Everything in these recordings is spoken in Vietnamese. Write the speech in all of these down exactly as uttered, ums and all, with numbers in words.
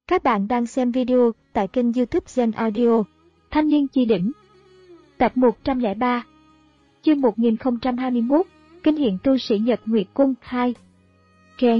Các bạn đang xem video tại kênh YouTube Gen Audio. Thanh niên chi đỉnh. Tập một trăm lẻ ba. Chương một nghìn không trăm hai mươi mốt. Kinh hiện tu sĩ Nhật Nguyệt Cung hai. Keng.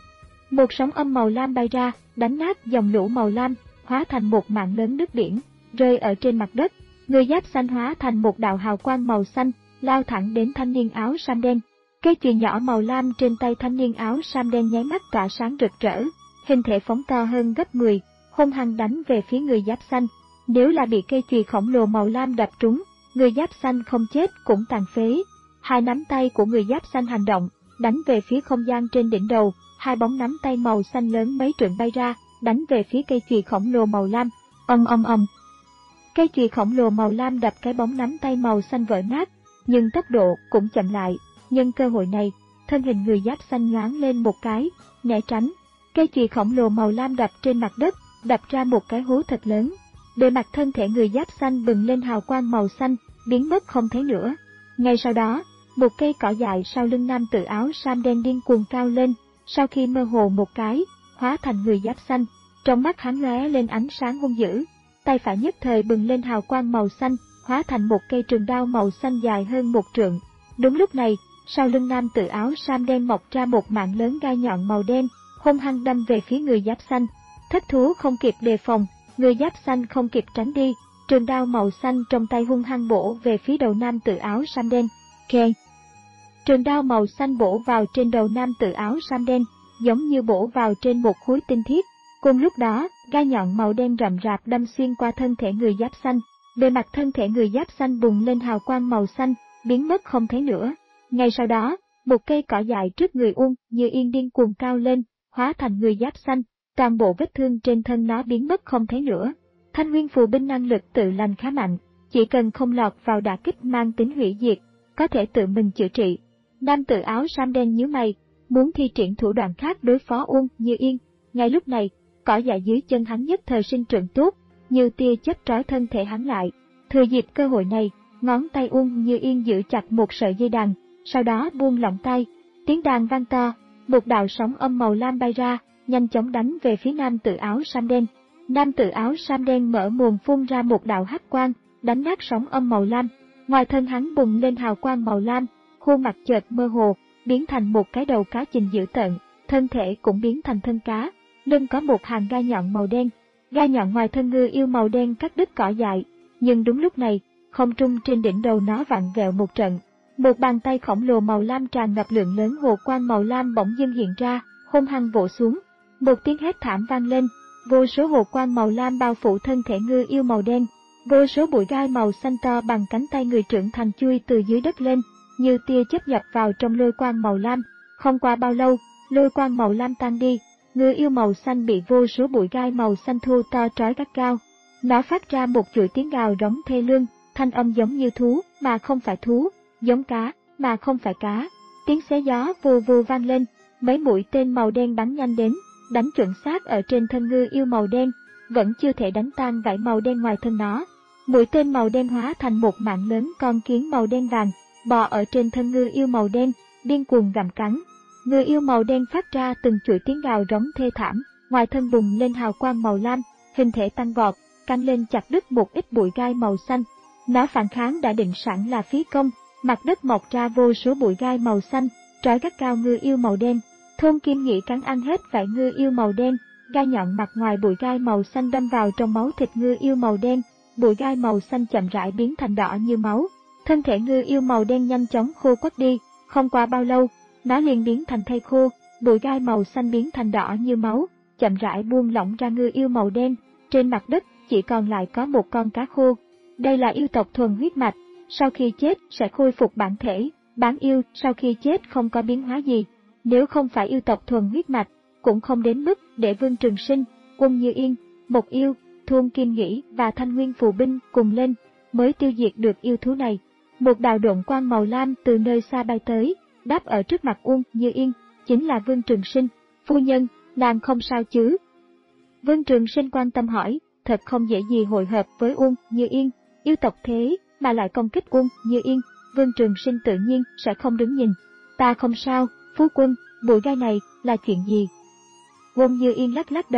Một sóng âm màu lam bay ra, đánh nát dòng lũ màu lam, hóa thành một mạng lớn nước biển, rơi ở trên mặt đất. Người giáp xanh hóa thành một đạo hào quang màu xanh, lao thẳng đến thanh niên áo sam đen. Cây chùy nhỏ màu lam trên tay thanh niên áo sam đen nháy mắt tỏa sáng rực rỡ, hình thể phóng to hơn gấp mười, hung hăng đánh về phía người giáp xanh. Nếu là bị cây chùy khổng lồ màu lam đập trúng, người giáp xanh không chết cũng tàn phế. Hai nắm tay của người giáp xanh hành động, đánh về phía không gian trên đỉnh đầu, hai bóng nắm tay màu xanh lớn mấy trượng bay ra, đánh về phía cây chùy khổng lồ màu lam. Ầm ầm ầm. Cây chùy khổng lồ màu lam đập cái bóng nắm tay màu xanh vỡ nát, nhưng tốc độ cũng chậm lại. Nhân cơ hội này, thân hình người giáp xanh nhoáng lên một cái, né tránh. Cây chùy khổng lồ màu lam đập trên mặt đất, đập ra một cái hố thật lớn. Bề mặt thân thể người giáp xanh bừng lên hào quang màu xanh, biến mất không thấy nữa. Ngay sau đó, một cây cỏ dại sau lưng nam tử áo sam đen điên cuồng cao lên, sau khi mơ hồ một cái, hóa thành người giáp xanh. Trong mắt hắn lóe lên ánh sáng hung dữ, tay phải nhất thời bừng lên hào quang màu xanh, hóa thành một cây trường đao màu xanh dài hơn một trượng. Đúng lúc này, sau lưng nam tử áo sam đen mọc ra một mạng lớn gai nhọn màu đen, hung hăng đâm về phía người giáp xanh. Thất thú không kịp đề phòng, người giáp xanh không kịp tránh đi, trường đao màu xanh trong tay hung hăng bổ về phía đầu nam tử áo sam đen. Keng. Trường đao màu xanh bổ vào trên đầu nam tử áo sam đen, giống như bổ vào trên một khối tinh thiết. Cùng lúc đó, gai nhọn màu đen rậm rạp đâm xuyên qua thân thể người giáp xanh. Bề mặt thân thể người giáp xanh bùng lên hào quang màu xanh, biến mất không thấy nữa. Ngay sau đó, một cây cỏ dại trước người Uông Như Yên điên cuồng cao lên, hóa thành người giáp xanh, toàn bộ vết thương trên thân nó biến mất không thấy nữa. Thanh nguyên phù binh năng lực tự lành khá mạnh, chỉ cần không lọt vào đả kích mang tính hủy diệt, có thể tự mình chữa trị. Nam tử áo sam đen nhíu mày, muốn thi triển thủ đoạn khác đối phó Uông Như Yên. Ngay lúc này, cỏ dại dưới chân hắn nhất thời sinh trưởng tốt, như tia chớp trói thân thể hắn lại. Thừa dịp cơ hội này, ngón tay Uông Như Yên giữ chặt một sợi dây đàn, sau đó buông lỏng tay, tiếng đàn vang to, một đạo sóng âm màu lam bay ra, nhanh chóng đánh về phía nam tử áo sam đen. Nam tử áo sam đen mở mồm phun ra một đạo hắc quang, đánh nát sóng âm màu lam. Ngoài thân hắn bùng lên hào quang màu lam, khuôn mặt chợt mơ hồ, biến thành một cái đầu cá chình dữ tợn, thân thể cũng biến thành thân cá, lưng có một hàng gai nhọn màu đen. Gai nhọn ngoài thân ngư yêu màu đen cắt đứt cỏ dại, nhưng đúng lúc này, không trung trên đỉnh đầu nó vặn vẹo một trận. Một bàn tay khổng lồ màu lam tràn ngập lượng lớn hồ quang màu lam bỗng dưng hiện ra, hung hăng vỗ xuống. Một tiếng hét thảm vang lên, vô số hồ quang màu lam bao phủ thân thể ngư yêu màu đen. Vô số bụi gai màu xanh to bằng cánh tay người trưởng thành chui từ dưới đất lên, như tia chớp nhập vào trong lôi quang màu lam. Không qua bao lâu, lôi quang màu lam tan đi, ngư yêu màu xanh bị vô số bụi gai màu xanh thu to trói gắt cao. Nó phát ra một chuỗi tiếng gào rống thê lương, thanh âm giống như thú mà không phải thú, giống cá mà không phải cá. Tiếng xé gió vù vù vang lên, mấy mũi tên màu đen bắn nhanh đến, đánh chuẩn xác ở trên thân ngư yêu màu đen, vẫn chưa thể đánh tan vảy màu đen ngoài thân nó. Mũi tên màu đen hóa thành một mạng lớn con kiến màu đen vàng, bò ở trên thân ngư yêu màu đen, điên cuồng gặm cắn. Ngư yêu màu đen phát ra từng chuỗi tiếng gào rống thê thảm, ngoài thân bùng lên hào quang màu lam, hình thể tăng vọt, căng lên chặt đứt một ít bụi gai màu xanh. Nó phản kháng đã định sẵn là phí công, mặt đất mọc ra vô số bụi gai màu xanh, trói gắt cao ngư yêu màu đen. Thôn Kim Nghĩ cắn ăn hết vảy ngư yêu màu đen, gai nhọn mặt ngoài bụi gai màu xanh đâm vào trong máu thịt ngư yêu màu đen, bụi gai màu xanh chậm rãi biến thành đỏ như máu. Thân thể ngư yêu màu đen nhanh chóng khô quắt đi, không qua bao lâu, nó liền biến thành thây khô, bụi gai màu xanh biến thành đỏ như máu, chậm rãi buông lỏng ra ngư yêu màu đen. Trên mặt đất chỉ còn lại có một con cá khô. Đây là yêu tộc thuần huyết mạch, sau khi chết sẽ khôi phục bản thể, bán yêu sau khi chết không có biến hóa gì. Nếu không phải yêu tộc thuần huyết mạch, cũng không đến mức để Vương Trường Sinh, Uông Như Yên, Mộc Yêu, Thôn Kim Nghĩ và Thanh Nguyên phù binh cùng lên, mới tiêu diệt được yêu thú này. Một đạo độn quang màu lam từ nơi xa bay tới, đáp ở trước mặt Uông Như Yên, chính là Vương Trường Sinh. Phu nhân, nàng không sao chứ? Vương Trường Sinh quan tâm hỏi, thật không dễ gì hội hợp với Uông Như Yên, yêu tộc thế mà lại công kích Uông Như Yên. Vương Trường Sinh tự nhiên sẽ không đứng nhìn. Ta không sao, phu quân, bụi gai này là chuyện gì? Uông Như Yên lắc lắc đầu,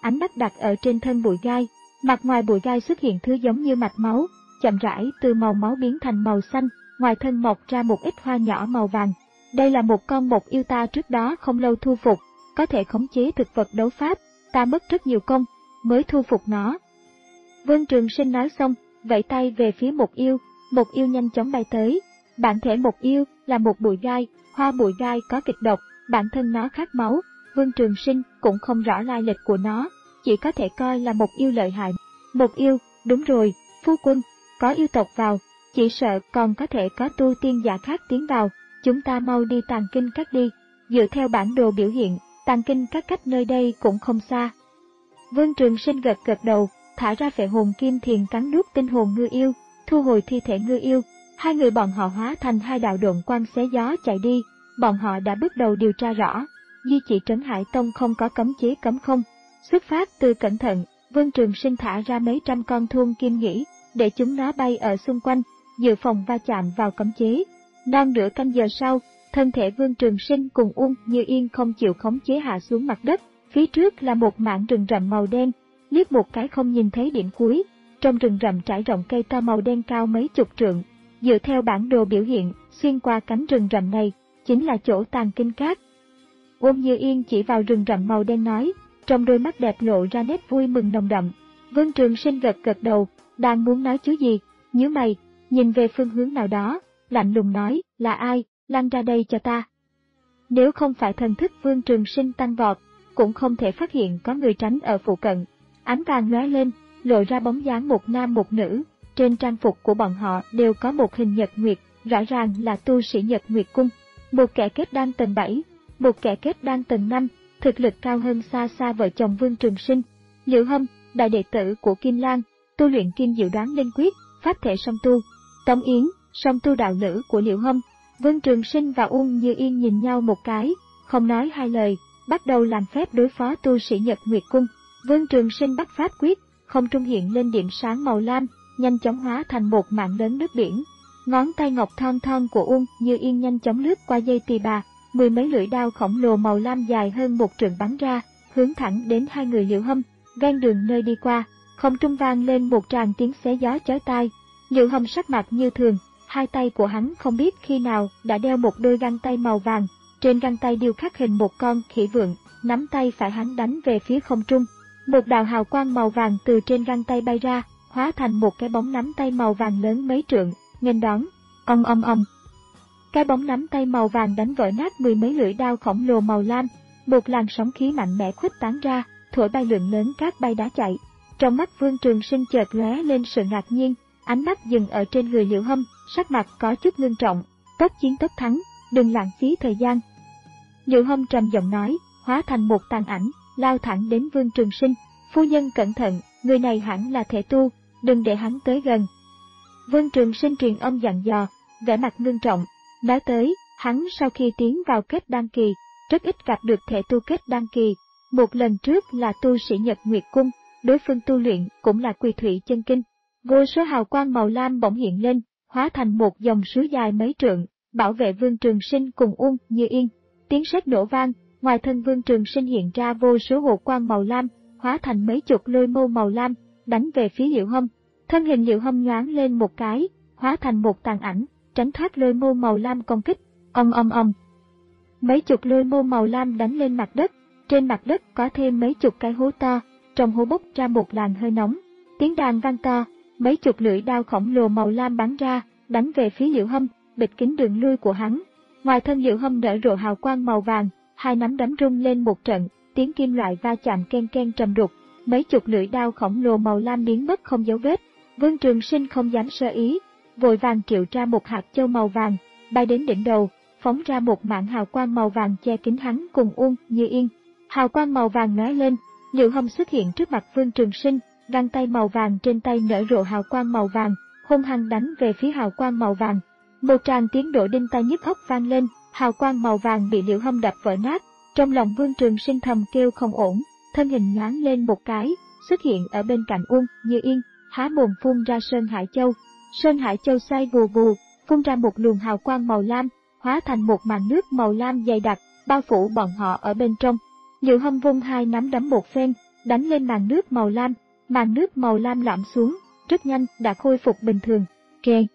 ánh mắt đặt ở trên thân bụi gai. Mặt ngoài bụi gai xuất hiện thứ giống như mạch máu, chậm rãi từ màu máu biến thành màu xanh, ngoài thân mọc ra một ít hoa nhỏ màu vàng. Đây là một con mộc yêu ta trước đó không lâu thu phục, có thể khống chế thực vật đấu pháp, ta mất rất nhiều công mới thu phục nó. Vương Trường Sinh nói xong, vẫy tay về phía Mộc Yêu, Mộc Yêu nhanh chóng bay tới. Bản thể Mộc Yêu là một bụi gai, hoa bụi gai có kịch độc, bản thân nó khát máu, Vương Trường Sinh cũng không rõ lai lịch của nó, chỉ có thể coi là Mộc Yêu lợi hại. Mộc Yêu, đúng rồi, phu quân, có yêu tộc vào, chỉ sợ còn có thể có tu tiên giả khác tiến vào, chúng ta mau đi Tàng Kinh Các đi. Dựa theo bản đồ biểu hiện, Tàng Kinh Các cách nơi đây cũng không xa. Vương Trường Sinh gật gật đầu, thả ra phệ hồn kim thiền cắn nuốt tinh hồn ngư yêu, thu hồi thi thể ngư yêu. Hai người bọn họ hóa thành hai đạo độn quang xé gió chạy đi. Bọn họ đã bước đầu điều tra rõ, Di Chỉ Trấn Hải Tông không có cấm chế cấm không. Xuất phát từ cẩn thận, Vương Trường Sinh thả ra mấy trăm con thuôn kim nghĩ, để chúng nó bay ở xung quanh, dự phòng va chạm vào cấm chế. Non nửa canh giờ sau, thân thể Vương Trường Sinh cùng Uông Như Yên không chịu khống chế hạ xuống mặt đất. Phía trước là một mảng rừng rậm màu đen, liếc một cái không nhìn thấy điểm cuối. Trong rừng rậm trải rộng cây to màu đen cao mấy chục trượng. Dựa theo bản đồ biểu hiện, xuyên qua cánh rừng rậm này chính là chỗ Tàng Kinh Các. Uông Như Yên chỉ vào rừng rậm màu đen nói, trong đôi mắt đẹp lộ ra nét vui mừng nồng đậm. Vương Trường Sinh gật gật đầu, đang muốn nói chứ gì, nhíu mày, nhìn về phương hướng nào đó, lạnh lùng nói, là ai, lăn ra đây cho ta. Nếu không phải thần thức Vương Trường Sinh tăng vọt, cũng không thể phát hiện có người tránh ở phụ cận. Ánh vàng lóe lên, lộ ra bóng dáng một nam một nữ, trên trang phục của bọn họ đều có một hình nhật nguyệt, rõ ràng là tu sĩ Nhật Nguyệt Cung. Một kẻ kết đan tầng bảy, một kẻ kết đan tầng năm, thực lực cao hơn xa xa vợ chồng Vương Trường Sinh. Liễu Hâm, đại đệ tử của Kim Lan, tu luyện Kim Diệu Đoán Linh Quyết, pháp thể song tu. Tống Yến, song tu đạo lữ của Liễu Hâm. Vương Trường Sinh và Uông Như Yên nhìn nhau một cái, không nói hai lời, bắt đầu làm phép đối phó tu sĩ Nhật Nguyệt Cung. Vương Trường Sinh bắt pháp quyết, không trung hiện lên điểm sáng màu lam, nhanh chóng hóa thành một mảng lớn nước biển. Ngón tay ngọc thon thon của Uông Như Yên nhanh chóng lướt qua dây tỳ bà, mười mấy lưỡi đao khổng lồ màu lam dài hơn một trượng bắn ra, hướng thẳng đến hai người Liễu Hâm. Ven đường nơi đi qua, không trung vang lên một tràng tiếng xé gió chói tai. Liễu Hâm sắc mặt như thường, hai tay của hắn không biết khi nào đã đeo một đôi găng tay màu vàng, trên găng tay điêu khắc hình một con khỉ vượn, nắm tay phải hắn đánh về phía không trung. Một đạo hào quang màu vàng từ trên găng tay bay ra, hóa thành một cái bóng nắm tay màu vàng lớn mấy trượng, nghênh đón. Ong ong ong. Cái bóng nắm tay màu vàng đánh vỡ nát mười mấy lưỡi đao khổng lồ màu lam, một làn sóng khí mạnh mẽ khuếch tán ra, thổi bay lượng lớn cát bay đá chạy. Trong mắt Vương Trường Sinh chợt lóe lên sự ngạc nhiên, ánh mắt dừng ở trên người Liễu Hâm, sắc mặt có chút ngưng trọng. Tốc chiến tốc thắng, đừng lãng phí thời gian. Liễu Hâm trầm giọng nói, hóa thành một tàn ảnh, lao thẳng đến Vương Trường Sinh. Phu nhân cẩn thận, người này hẳn là thể tu, đừng để hắn tới gần. Vương Trường Sinh truyền âm dặn dò, vẻ mặt ngưng trọng, nói tới, hắn sau khi tiến vào kết đan kỳ, rất ít gặp được thể tu kết đan kỳ. Một lần trước là tu sĩ Nhật Nguyệt Cung, đối phương tu luyện cũng là Quỳ Thủy Chân Kinh. Vô số hào quang màu lam bỗng hiện lên, hóa thành một dòng suối dài mấy trượng, bảo vệ Vương Trường Sinh cùng Uông Như Yên. Tiếng sét nổ vang, ngoài thân Vương Trường Sinh hiện ra vô số hồ quang màu lam, hóa thành mấy chục lôi mâu màu lam, đánh về phía Liễu Hâm. Thân hình Liễu Hâm nhoáng lên một cái, hóa thành một tàn ảnh, tránh thoát lôi mâu màu lam công kích. Ong ong ong. Mấy chục lôi mâu màu lam đánh lên mặt đất, trên mặt đất có thêm mấy chục cái hố to, trong hố bốc ra một làn hơi nóng. Tiếng đàn vang to, mấy chục lưỡi đao khổng lồ màu lam bắn ra, đánh về phía Liễu Hâm, bịt kín đường lui của hắn. Ngoài thân Liễu Hâm nở rộ hào quang màu vàng, hai nắm đấm rung lên một trận, tiếng kim loại va chạm ken ken trầm đục, mấy chục lưỡi đao khổng lồ màu lam biến mất không dấu vết. Vương Trường Sinh không dám sơ ý, vội vàng triệu ra một hạt châu màu vàng, bay đến đỉnh đầu, phóng ra một mảng hào quang màu vàng che kín hắn cùng Uông Như Yên. Hào quang màu vàng lóe lên, Liễu Hâm xuất hiện trước mặt Vương Trường Sinh, găng tay màu vàng trên tay nở rộ hào quang màu vàng, hung hăng đánh về phía hào quang màu vàng. Một tràng tiếng đổ đinh tai nhức óc vang lên, hào quang màu vàng bị Liễu Hâm đập vỡ nát. Trong lòng Vương Trường Sinh thầm kêu không ổn, thân hình nhoáng lên một cái, xuất hiện ở bên cạnh Uông Như Yên, há mồm phun ra Sơn Hải Châu. Sơn Hải Châu xoay vù vù, phun ra một luồng hào quang màu lam, hóa thành một màn nước màu lam dày đặc, bao phủ bọn họ ở bên trong. Liễu Hâm vung hai nắm đấm một phen, đánh lên màn nước màu lam, màn nước màu lam lõm xuống, rất nhanh đã khôi phục bình thường. Keng.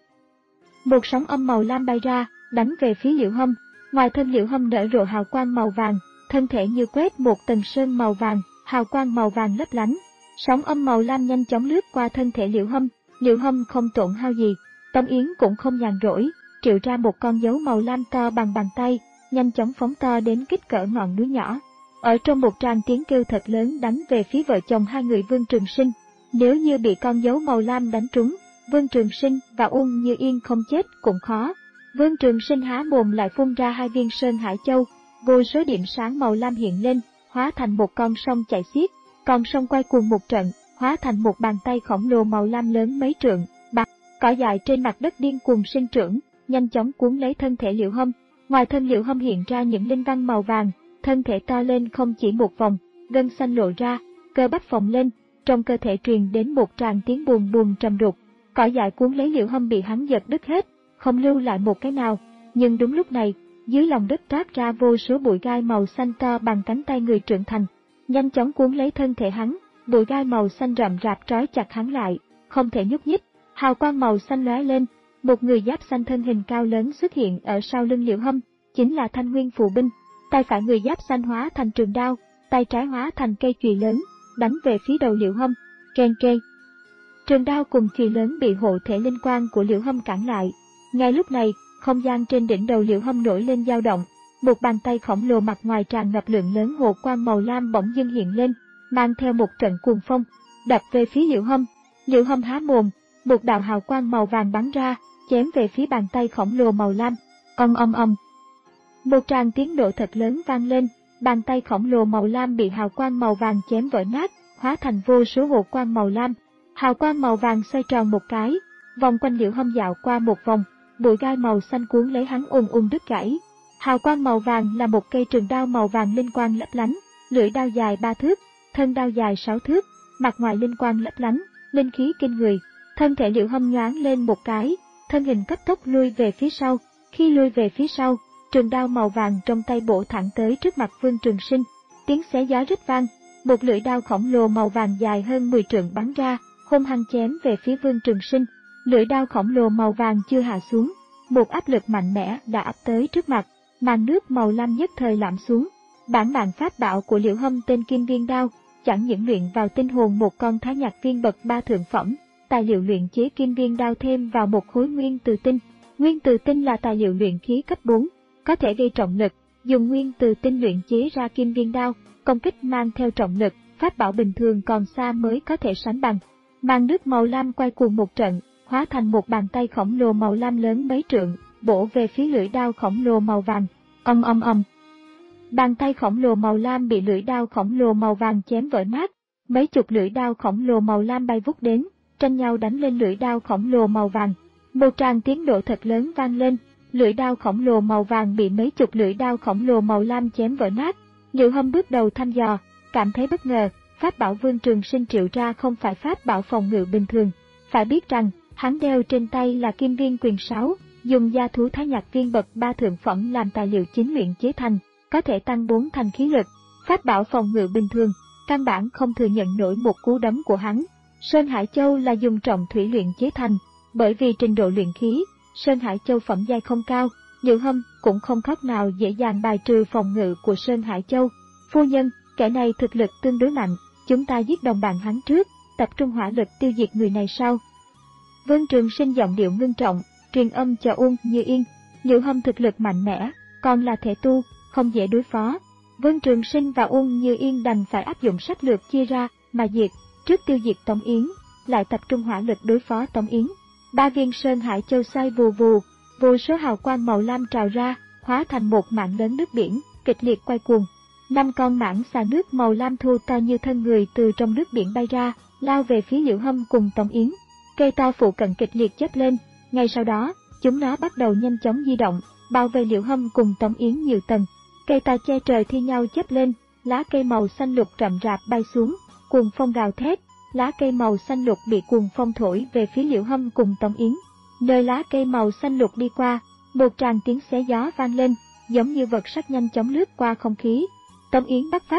Một sóng âm màu lam bay ra, đánh về phía Liễu Hâm. Ngoài thân Liễu Hâm nở rộ hào quang màu vàng, thân thể như quét một tầng sơn màu vàng, hào quang màu vàng lấp lánh. Sóng âm màu lam nhanh chóng lướt qua thân thể Liễu Hâm, Liễu Hâm không tổn hao gì. Tống Yến cũng không nhàn rỗi, triệu ra một con dấu màu lam to bằng bàn tay, nhanh chóng phóng to đến kích cỡ ngọn núi nhỏ. Ở trong một tràng tiếng kêu thật lớn đánh về phía vợ chồng hai người Vương Trường Sinh. Nếu như bị con dấu màu lam đánh trúng, Vương Trường Sinh và Uông Như Yên không chết cũng khó. Vương Trường Sinh há mồm lại phun ra hai viên Sơn Hải Châu, vô số điểm sáng màu lam hiện lên, hóa thành một con sông chảy xiết. Con sông quay cuồng một trận, hóa thành một bàn tay khổng lồ màu lam lớn mấy trượng. Bạc, cỏ dại trên mặt đất điên cuồng sinh trưởng, nhanh chóng cuốn lấy thân thể Liễu Hâm. Ngoài thân Liễu Hâm hiện ra những linh văn màu vàng, thân thể to lên không chỉ một vòng, gân xanh lộ ra, cơ bắp phồng lên, trong cơ thể truyền đến một tràng tiếng buồn buồn trầm đục. Cỏ dại cuốn lấy Liễu Hâm bị hắn giật đứt hết, không lưu lại một cái nào. Nhưng đúng lúc này, dưới lòng đất toát ra vô số bụi gai màu xanh to bằng cánh tay người trưởng thành, nhanh chóng cuốn lấy thân thể hắn. Bụi gai màu xanh rậm rạp trói chặt hắn lại, không thể nhúc nhích. Hào quang màu xanh lóe lên, một người giáp xanh thân hình cao lớn xuất hiện ở sau lưng Liễu Hâm, chính là Thanh Nguyên Phù Binh. Tay phải người giáp xanh hóa thành trường đao, tay trái hóa thành cây chùy lớn, đánh về phía đầu Liễu Hâm. Keng keng. Trường đao cùng chùy lớn bị hộ thể linh quang của Liễu Hâm cản lại. Ngay lúc này, không gian trên đỉnh đầu Liễu Hâm nổi lên dao động, một bàn tay khổng lồ mặt ngoài tràn ngập lượng lớn hồ quang màu lam bỗng dưng hiện lên, mang theo một trận cuồng phong, đập về phía Liễu Hâm. Liễu Hâm há mồm, một đạo hào quang màu vàng bắn ra, chém về phía bàn tay khổng lồ màu lam. Ong ong ong. Một tràng tiếng nổ thật lớn vang lên, bàn tay khổng lồ màu lam bị hào quang màu vàng chém vỡ nát, hóa thành vô số hồ quang màu lam. Hào quang màu vàng xoay tròn một cái, vòng quanh Liễu Hâm dạo qua một vòng, bụi gai màu xanh cuốn lấy hắn ùn ùn đứt gãy. Hào quang màu vàng là một cây trường đao màu vàng linh quang lấp lánh, lưỡi đao dài ba thước, thân đao dài sáu thước, mặt ngoài linh quang lấp lánh, linh khí kinh người. Thân thể Liễu Hâm nhoáng lên một cái, thân hình cấp tốc lui về phía sau. Khi lui về phía sau, trường đao màu vàng trong tay bổ thẳng tới trước mặt Vương Trường Sinh. Tiếng xé gió rít vang, một lưỡi đao khổng lồ màu vàng dài hơn mười trượng bắn ra, hung hăng chém về phía Vương Trường Sinh. Lưỡi đao khổng lồ màu vàng chưa hạ xuống, một áp lực mạnh mẽ đã ập tới trước mặt, màn nước màu lam nhất thời lõm xuống. Bản mạng pháp bảo của Liễu Hâm tên Kim Viên Đao, chẳng những luyện vào tinh hồn một con thái nhạc viên bậc ba thượng phẩm, tài liệu luyện chế Kim Viên Đao thêm vào một khối nguyên từ tinh. Nguyên từ tinh là tài liệu luyện khí cấp bốn, có thể gây trọng lực, dùng nguyên từ tinh luyện chế ra Kim Viên Đao, công kích mang theo trọng lực, pháp bảo bình thường còn xa mới có thể sánh bằng. Màn nước màu lam quay cuồng một trận, hóa thành một bàn tay khổng lồ màu lam lớn mấy trượng, bổ về phía lưỡi đao khổng lồ màu vàng. Ong ong ong. Bàn tay khổng lồ màu lam bị lưỡi đao khổng lồ màu vàng chém vỡ nát, mấy chục lưỡi đao khổng lồ màu lam bay vút đến, tranh nhau đánh lên lưỡi đao khổng lồ màu vàng. Một tràng tiếng nổ thật lớn vang lên, lưỡi đao khổng lồ màu vàng bị mấy chục lưỡi đao khổng lồ màu lam chém vỡ nát. Liễu Hâm bước đầu thăm dò, cảm thấy bất ngờ, pháp bảo Vương Trường Sinh triệu ra không phải pháp bảo phòng ngự bình thường. Phải biết rằng, hắn đeo trên tay là Kim Viên Quyền sáu, dùng da thú thái nhạc viên bậc ba thượng phẩm làm tài liệu chính luyện chế thành, có thể tăng bốn thành khí lực. Pháp bảo phòng ngự bình thường, căn bản không thừa nhận nổi một cú đấm của hắn. Sơn Hải Châu là dùng trọng thủy luyện chế thành, bởi vì trình độ luyện khí, Sơn Hải Châu phẩm giai không cao, Liễu Hâm cũng không khác nào dễ dàng bài trừ phòng ngự của Sơn Hải Châu. Phu nhân, kẻ này thực lực tương đối mạnh, chúng ta giết đồng bạn hắn trước, tập trung hỏa lực tiêu diệt người này sau. Vương Trường Sinh giọng điệu ngưng trọng, truyền âm cho Uông Như Yên. Liễu Hâm thực lực mạnh mẽ, còn là thể tu, không dễ đối phó. Vương Trường Sinh và Uông Như Yên đành phải áp dụng sách lược chia ra mà diệt, trước tiêu diệt Tống Yến, lại tập trung hỏa lực đối phó Tống Yến. Ba viên Sơn Hải Châu xoay vù vù, vô số hào quang màu lam trào ra, hóa thành một mảng lớn nước biển, kịch liệt quay cuồng. Năm con mảng xà nước màu lam thu to như thân người từ trong nước biển bay ra, lao về phía Liễu Hâm cùng Tống Yến. Cây to phụ cận kịch liệt chớp lên, ngay sau đó, chúng nó bắt đầu nhanh chóng di động, bao vây Liễu Hâm cùng Tống Yến nhiều tầng. Cây to che trời thi nhau chớp lên, lá cây màu xanh lục rậm rạp bay xuống, cuồng phong gào thét, lá cây màu xanh lục bị cuồng phong thổi về phía Liễu Hâm cùng Tống Yến. Nơi lá cây màu xanh lục đi qua, một tràng tiếng xé gió vang lên, giống như vật sắt nhanh chóng lướt qua không khí. Tống Yến bắt pháp quyết,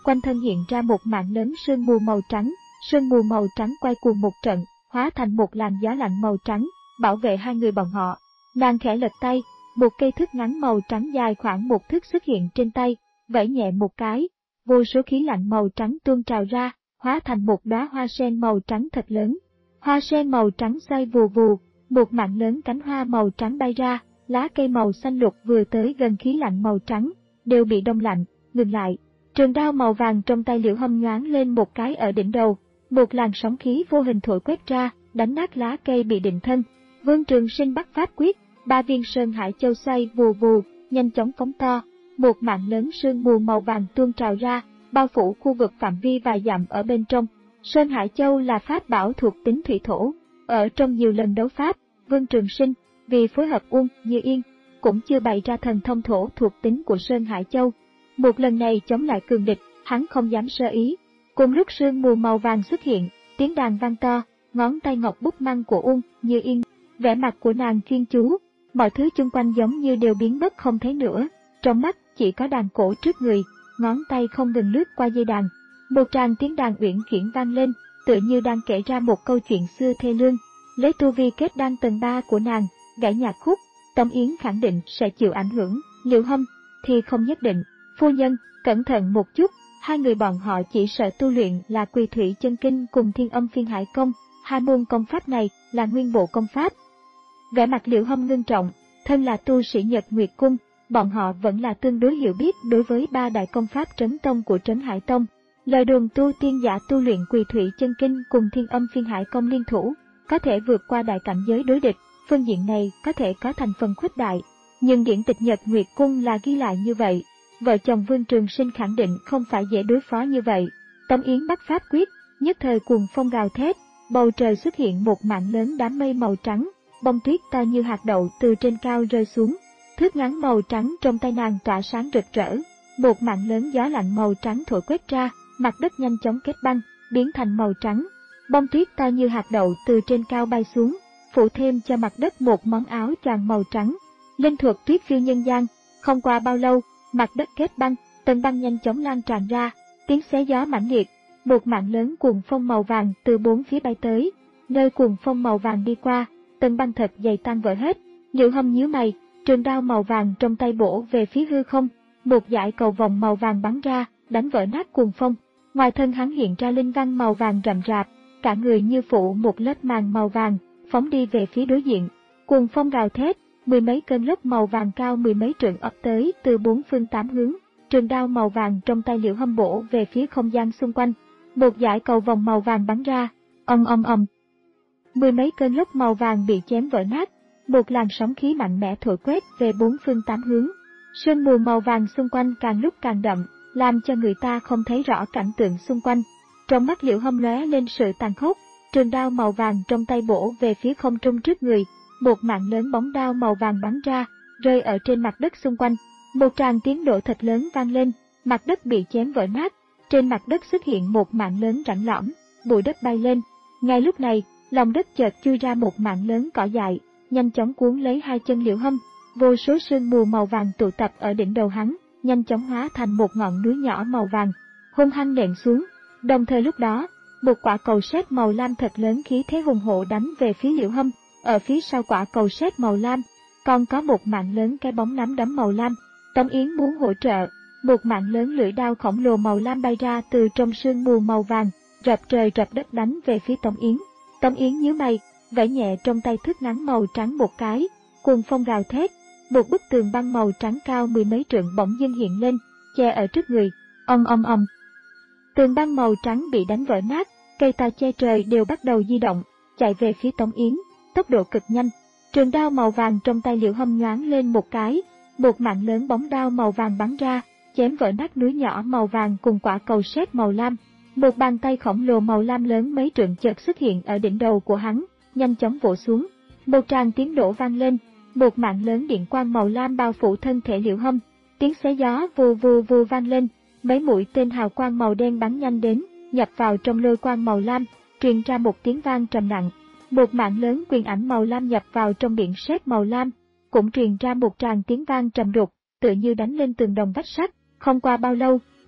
quanh thân hiện ra một mảng lớn sương mù màu trắng, sương mù màu trắng quay cuồng một trận, hóa thành một làn gió lạnh màu trắng, bảo vệ hai người bọn họ. Nàng khẽ lật tay, một cây thước ngắn màu trắng dài khoảng một thước xuất hiện trên tay, vẫy nhẹ một cái, vô số khí lạnh màu trắng tuôn trào ra, hóa thành một đóa hoa sen màu trắng thật lớn. Hoa sen màu trắng xoay vù vù, một mảng lớn cánh hoa màu trắng bay ra, lá cây màu xanh lục vừa tới gần khí lạnh màu trắng, đều bị đông lạnh, ngừng lại. Trường đao màu vàng trong tay Liễu Hâm nhoáng lên một cái ở đỉnh đầu, một làn sóng khí vô hình thổi quét ra, đánh nát lá cây bị định thân. Vương Trường Sinh bắt pháp quyết, ba viên Sơn Hải Châu xoay vù vù, nhanh chóng phóng to, một mảng lớn sương mù màu vàng tuôn trào ra, bao phủ khu vực phạm vi vài dặm ở bên trong. Sơn Hải Châu là pháp bảo thuộc tính thủy thổ. Ở trong nhiều lần đấu pháp, Vương Trường Sinh, vì phối hợp Uông Như Yên, cũng chưa bày ra thần thông thổ thuộc tính của Sơn Hải Châu. Một lần này chống lại cường địch, hắn không dám sơ ý. Cùng lúc sương mù màu vàng xuất hiện, tiếng đàn vang to, ngón tay ngọc bút măng của Uông Như Yên, vẻ mặt của nàng chuyên chú, mọi thứ chung quanh giống như đều biến mất không thấy nữa, trong mắt chỉ có đàn cổ trước người, ngón tay không ngừng lướt qua dây đàn. Một tràng tiếng đàn uyển chuyển vang lên, tựa như đang kể ra một câu chuyện xưa thê lương. Lấy tu vi kết đan tầng ba của nàng, gảy nhạc khúc, Tống Yến khẳng định sẽ chịu ảnh hưởng, Liễu Hâm thì không nhất định. Phu nhân, cẩn thận một chút, hai người bọn họ chỉ sợ tu luyện là Quỳ Thủy Chân Kinh cùng Thiên Âm Phiên Hải Công, hai môn công pháp này là nguyên bộ công pháp. Vẻ mặt Liễu Hâm ngưng trọng, thân là tu sĩ Nhật Nguyệt Cung, bọn họ vẫn là tương đối hiểu biết đối với ba đại công pháp trấn tông của Trấn Hải Tông. Lời đồn tu tiên giả tu luyện Quỳ Thủy Chân Kinh cùng Thiên Âm Phiên Hải Công liên thủ, có thể vượt qua đại cảnh giới đối địch, phương diện này có thể có thành phần khuếch đại. Nhưng điển tịch Nhật Nguyệt Cung là ghi lại như vậy. Vợ chồng Vương Trường Sinh khẳng định không phải dễ đối phó như vậy. Tống Yến bắt pháp quyết, nhất thời cuồng phong gào thét, bầu trời xuất hiện một mảng lớn đám mây màu trắng, bông tuyết to như hạt đậu từ trên cao rơi xuống. Thước ngắn màu trắng trong tay nàng tỏa sáng rực rỡ, một mảng lớn gió lạnh màu trắng thổi quét ra, mặt đất nhanh chóng kết băng, biến thành màu trắng. Bông tuyết to như hạt đậu từ trên cao bay xuống, phủ thêm cho mặt đất một món áo choàng màu trắng. Linh thuật tuyết phiêu nhân gian, không qua bao lâu, mặt đất kết băng, tầng băng nhanh chóng lan tràn ra, tiếng xé gió mãnh liệt, một mảng lớn cuồng phong màu vàng từ bốn phía bay tới. Nơi cuồng phong màu vàng đi qua, tầng băng thật dày tan vỡ hết. Liễu Hâm nhíu mày, trường đao màu vàng trong tay bổ về phía hư không, một dải cầu vòng màu vàng bắn ra, đánh vỡ nát cuồng phong. Ngoài thân hắn hiện ra linh văn màu vàng rậm rạp, cả người như phủ một lớp màng màu vàng, phóng đi về phía đối diện. Cuồng phong gào thét, mười mấy cơn lốc màu vàng cao mười mấy trượng ập tới từ bốn phương tám hướng. Trường đao màu vàng trong tay Liễu Hâm bổ về phía không gian xung quanh, một dải cầu vòng màu vàng bắn ra, ầm ầm ầm. Mười mấy cơn lốc màu vàng bị chém vỡ nát, một làn sóng khí mạnh mẽ thổi quét về bốn phương tám hướng. Sương mù màu vàng xung quanh càng lúc càng đậm, làm cho người ta không thấy rõ cảnh tượng xung quanh. Trong mắt Liễu Hâm lóe lên sự tàn khốc, trường đao màu vàng trong tay bổ về phía không trung trước người, một mạng lớn bóng đao màu vàng bắn ra, rơi ở trên mặt đất xung quanh. Một tràng tiếng nổ thật lớn vang lên, mặt đất bị chém vỡ nát, trên mặt đất xuất hiện một mạng lớn rãnh lõm, bụi đất bay lên. Ngay lúc này, lòng đất chợt chui ra một mạng lớn cỏ dại, nhanh chóng cuốn lấy hai chân Liễu Hâm. Vô số sương mù màu vàng tụ tập ở đỉnh đầu hắn, nhanh chóng hóa thành một ngọn núi nhỏ màu vàng, hung hăng nện xuống. Đồng thời lúc đó, một quả cầu sét màu lam thật lớn khí thế hùng hổ đánh về phía Liễu Hâm. Ở phía sau quả cầu sét màu lam, còn có một mạng lớn cái bóng nắm đấm màu lam. Tống Yến muốn hỗ trợ, một mạng lớn lưỡi đao khổng lồ màu lam bay ra từ trong sương mù màu vàng, rập trời rập đất đánh về phía Tống Yến. Tống Yến nhíu mày, vẫy nhẹ trong tay thước ngắn màu trắng một cái, cuồng phong gào thét, một bức tường băng màu trắng cao mười mấy trượng bỗng dưng hiện lên, che ở trước người. Ầm ầm ầm. Tường băng màu trắng bị đánh vỡ nát, cây to che trời đều bắt đầu di động, chạy về phía Tống Yến, tốc độ cực nhanh. Trường đao màu vàng trong tay Liễu Hâm nhoáng lên một cái, một mạng lớn bóng đao màu vàng bắn ra, chém vỡ nát núi nhỏ màu vàng cùng quả cầu sét màu lam. Một bàn tay khổng lồ màu lam lớn mấy trượng chợt xuất hiện ở đỉnh đầu của hắn, nhanh chóng vỗ xuống. Một tràng tiếng nổ vang lên, một mạng lớn điện quang màu lam bao phủ thân thể Liễu Hâm, tiếng xé gió vù vù vù vang lên, mấy mũi tên hào quang màu đen bắn nhanh đến, nhập vào trong lôi quang màu lam, truyền ra một tiếng vang trầm nặng. Một mạng lớn quyền ảnh màu lam nhập vào trong biển sét màu lam, cũng truyền ra một tràng tiếng vang trầm đục, tựa như đánh lên tường đồng vách sắt. Không qua bao lâu,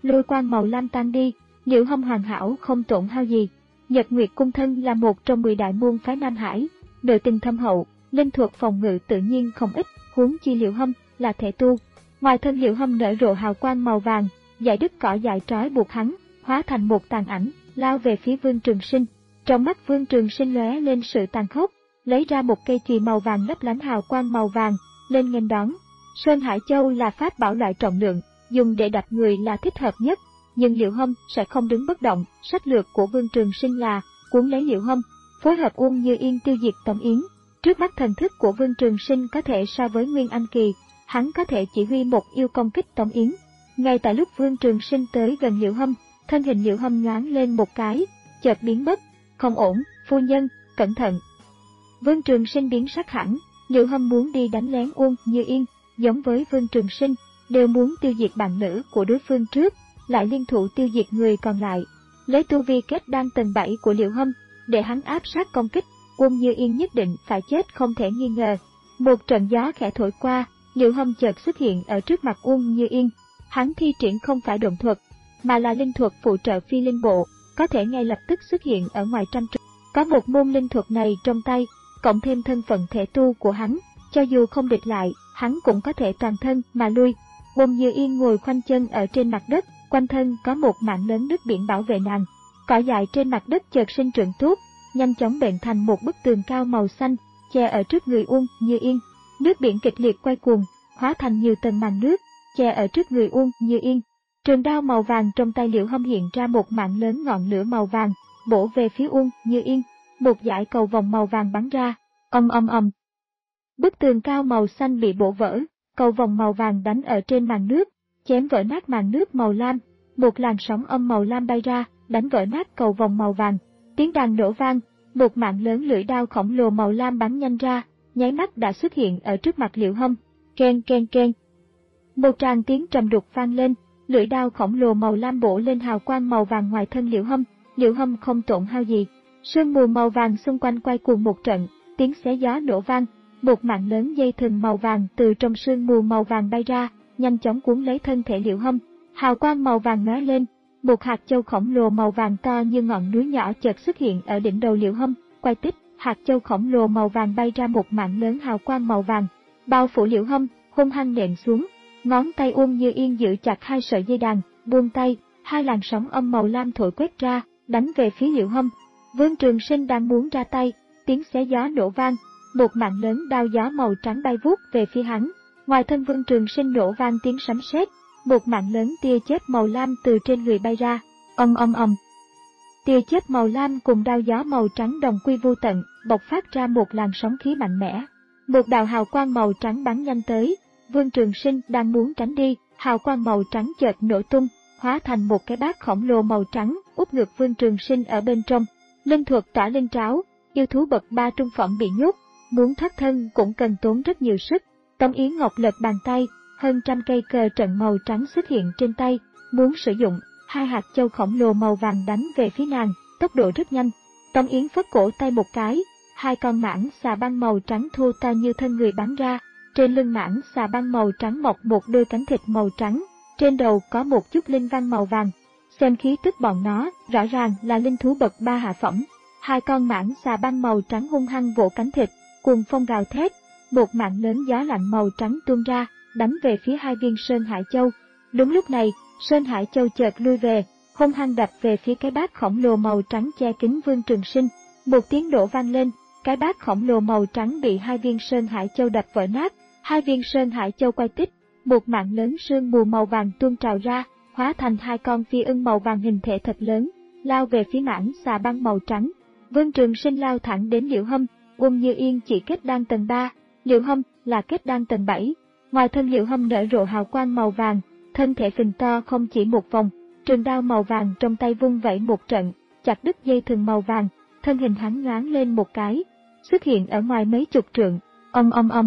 lôi quang màu lam tan đi, Liễu Hâm hoàn hảo không tổn hao gì. Nhật Nguyệt Cung Thân là một trong mười đại môn phái Nam Hải, nội tình thâm hậu, linh thuật phòng ngự tự nhiên không ít, huống chi Liễu Hâm là thể tu. Ngoài thân Liễu Hâm nở rộ hào quang màu vàng, dải đứt cỏ dại trói buộc hắn, hóa thành một tàn ảnh, lao về phía Vương Trường Sinh. Trong mắt Vương Trường Sinh lóe lên sự tàn khốc, lấy ra một cây chùy màu vàng lấp lánh hào quang màu vàng, lên nghênh đón. Sơn Hải Châu là pháp bảo loại trọng lượng, dùng để đập người là thích hợp nhất, nhưng Liễu Hâm sẽ không đứng bất động. Sách lược của Vương Trường Sinh là cuốn lấy Liễu Hâm, phối hợp Uông Như Yên tiêu diệt Tống Yến. Trước mắt thần thức của Vương Trường Sinh có thể so với Nguyên Anh Kỳ, hắn có thể chỉ huy một yêu công kích Tống Yến. Ngay tại lúc Vương Trường Sinh tới gần Liễu Hâm, thân hình Liễu Hâm nhoáng lên một cái, chợt biến mất. Không ổn, phu nhân, cẩn thận. Vương Trường Sinh biến sắc hẳn. Liễu Hâm muốn đi đánh lén Uông Như Yên, giống với Vương Trường Sinh, đều muốn tiêu diệt bạn nữ của đối phương trước, lại liên thủ tiêu diệt người còn lại. Lấy tu vi kết đan tầng bảy của Liễu Hâm, để hắn áp sát công kích, Uông Như Yên nhất định phải chết không thể nghi ngờ. Một trận gió khẽ thổi qua, Liễu Hâm chợt xuất hiện ở trước mặt Uông Như Yên. Hắn thi triển không phải độn thuật, mà là linh thuật phụ trợ phi linh bộ, có thể ngay lập tức xuất hiện ở ngoài trăm trượng. Có một môn linh thuật này trong tay, cộng thêm thân phận thể tu của hắn, cho dù không địch lại, hắn cũng có thể toàn thân mà lui. Uông Như Yên ngồi khoanh chân ở trên mặt đất, quanh thân có một mảng lớn nước biển bảo vệ nàng. Cỏ dại trên mặt đất chợt sinh trưởng tốt, nhanh chóng bệnh thành một bức tường cao màu xanh, che ở trước người Uông Như Yên. Nước biển kịch liệt quay cuồng, hóa thành nhiều tầng màn nước, che ở trước người Uông Như Yên. Trường đao màu vàng trong tay Liễu Hâm hiện ra một mảng lớn ngọn lửa màu vàng, bổ về phía Uông Như Yên. Một dải cầu vòng màu vàng bắn ra, ầm ầm ầm. Bức tường cao màu xanh bị bổ vỡ, cầu vòng màu vàng đánh ở trên màn nước, chém vỡ nát màn nước màu lam. Một làn sóng âm màu lam bay ra, đánh vỡ nát cầu vòng màu vàng. Tiếng đàn nổ vang, một mạng lớn lưỡi đao khổng lồ màu lam bắn nhanh ra, nháy mắt đã xuất hiện ở trước mặt Liễu Hâm. Keng keng keng. Một tràng tiếng trầm đục vang lên, lưỡi đao khổng lồ màu lam bổ lên hào quang màu vàng ngoài thân Liễu Hâm. Liễu Hâm không tổn hao gì. Sương mù màu vàng xung quanh quay cuồng một trận, tiếng xé gió nổ vang, một mạng lớn dây thừng màu vàng từ trong sương mù màu vàng bay ra, nhanh chóng cuốn lấy thân thể Liễu Hâm. Hào quang màu vàng lóe lên, một hạt châu khổng lồ màu vàng to như ngọn núi nhỏ chợt xuất hiện ở đỉnh đầu Liễu Hâm. Quay tích, hạt châu khổng lồ màu vàng bay ra một mạng lớn hào quang màu vàng, bao phủ Liễu Hâm, hung hăng nện xuống. Ngón tay Uông Như Yên giữ chặt hai sợi dây đàn, buông tay, hai làn sóng âm màu lam thổi quét ra, đánh về phía Liễu Hâm. Vương Trường Sinh đang muốn ra tay, tiếng xé gió nổ vang, một mạng lớn đao gió màu trắng bay vút về phía hắn. Ngoài thân Vương Trường Sinh nổ vang tiếng sấm sét, một mạng lớn tia chớp màu lam từ trên người bay ra, ầm ầm ầm. Tia chớp màu lam cùng đao gió màu trắng đồng quy vô tận, bộc phát ra một làn sóng khí mạnh mẽ. Một đạo hào quang màu trắng bắn nhanh tới, Vương Trường Sinh đang muốn tránh đi, hào quang màu trắng chợt nổ tung, hóa thành một cái bát khổng lồ màu trắng, úp ngược Vương Trường Sinh ở bên trong. Linh thuật tỏa linh tráo, yêu thú bậc ba trung phẩm bị nhốt, muốn thoát thân cũng cần tốn rất nhiều sức. Tống Yến Ngọc lật bàn tay, hơn trăm cây cờ trận màu trắng xuất hiện trên tay, muốn sử dụng, hai hạt châu khổng lồ màu vàng đánh về phía nàng, tốc độ rất nhanh. Tống Yến phất cổ tay một cái, hai con mãng xà băng màu trắng thô to như thân người bắn ra, trên lưng mãng xà băng màu trắng mọc một đôi cánh thịt màu trắng, trên đầu có một chút linh văn màu vàng. Xem khí tức bọn nó, rõ ràng là linh thú bậc ba hạ phẩm. Hai con mãng xà băng màu trắng hung hăng vỗ cánh thịt, cuồng phong gào thét, một mạng lớn gió lạnh màu trắng tuôn ra, đánh về phía hai viên Sơn Hải Châu. Đúng lúc này, Sơn Hải Châu chợt lui về, hung hăng đập về phía cái bát khổng lồ màu trắng che kín Vương Trường Sinh. Một tiếng nổ vang lên, cái bát khổng lồ màu trắng bị hai viên Sơn Hải Châu đập vỡ nát. Hai viên Sơn Hải Châu quay tích, một mạng lớn sương mù màu vàng tuôn trào ra, hóa thành hai con phi ưng màu vàng hình thể thật lớn, lao về phía mãng xà băng màu trắng. Vương Trường Sinh lao thẳng đến Liễu Hâm. Uông Như Yên chỉ kết đan tầng ba, Liễu Hâm là kết đan tầng bảy. Ngoài thân Liễu Hâm nở rộ hào quang màu vàng, thân thể phình to không chỉ một vòng, trường đao màu vàng trong tay vung vẩy một trận, chặt đứt dây thừng màu vàng, thân hình hắn nhoáng lên một cái, xuất hiện ở ngoài mấy chục trượng, ầm ầm ầm.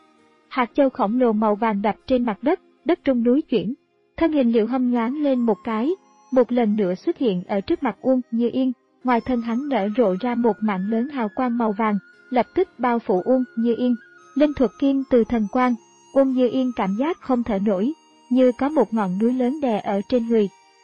Hạt châu khổng lồ màu vàng đập trên mặt đất, đất rung núi chuyển. Thân hình Liễu Hâm nhoáng lên một cái, một lần nữa xuất hiện ở trước mặt Uông Như Yên. Ngoài thân hắn nở rộ ra một mạng lớn hào quang màu vàng, lập tức bao phủ Uông Như Yên. Linh thuật kim từ thần quang, Uông Như Yên cảm giác không thở nổi, như có một ngọn núi lớn đè ở trên người.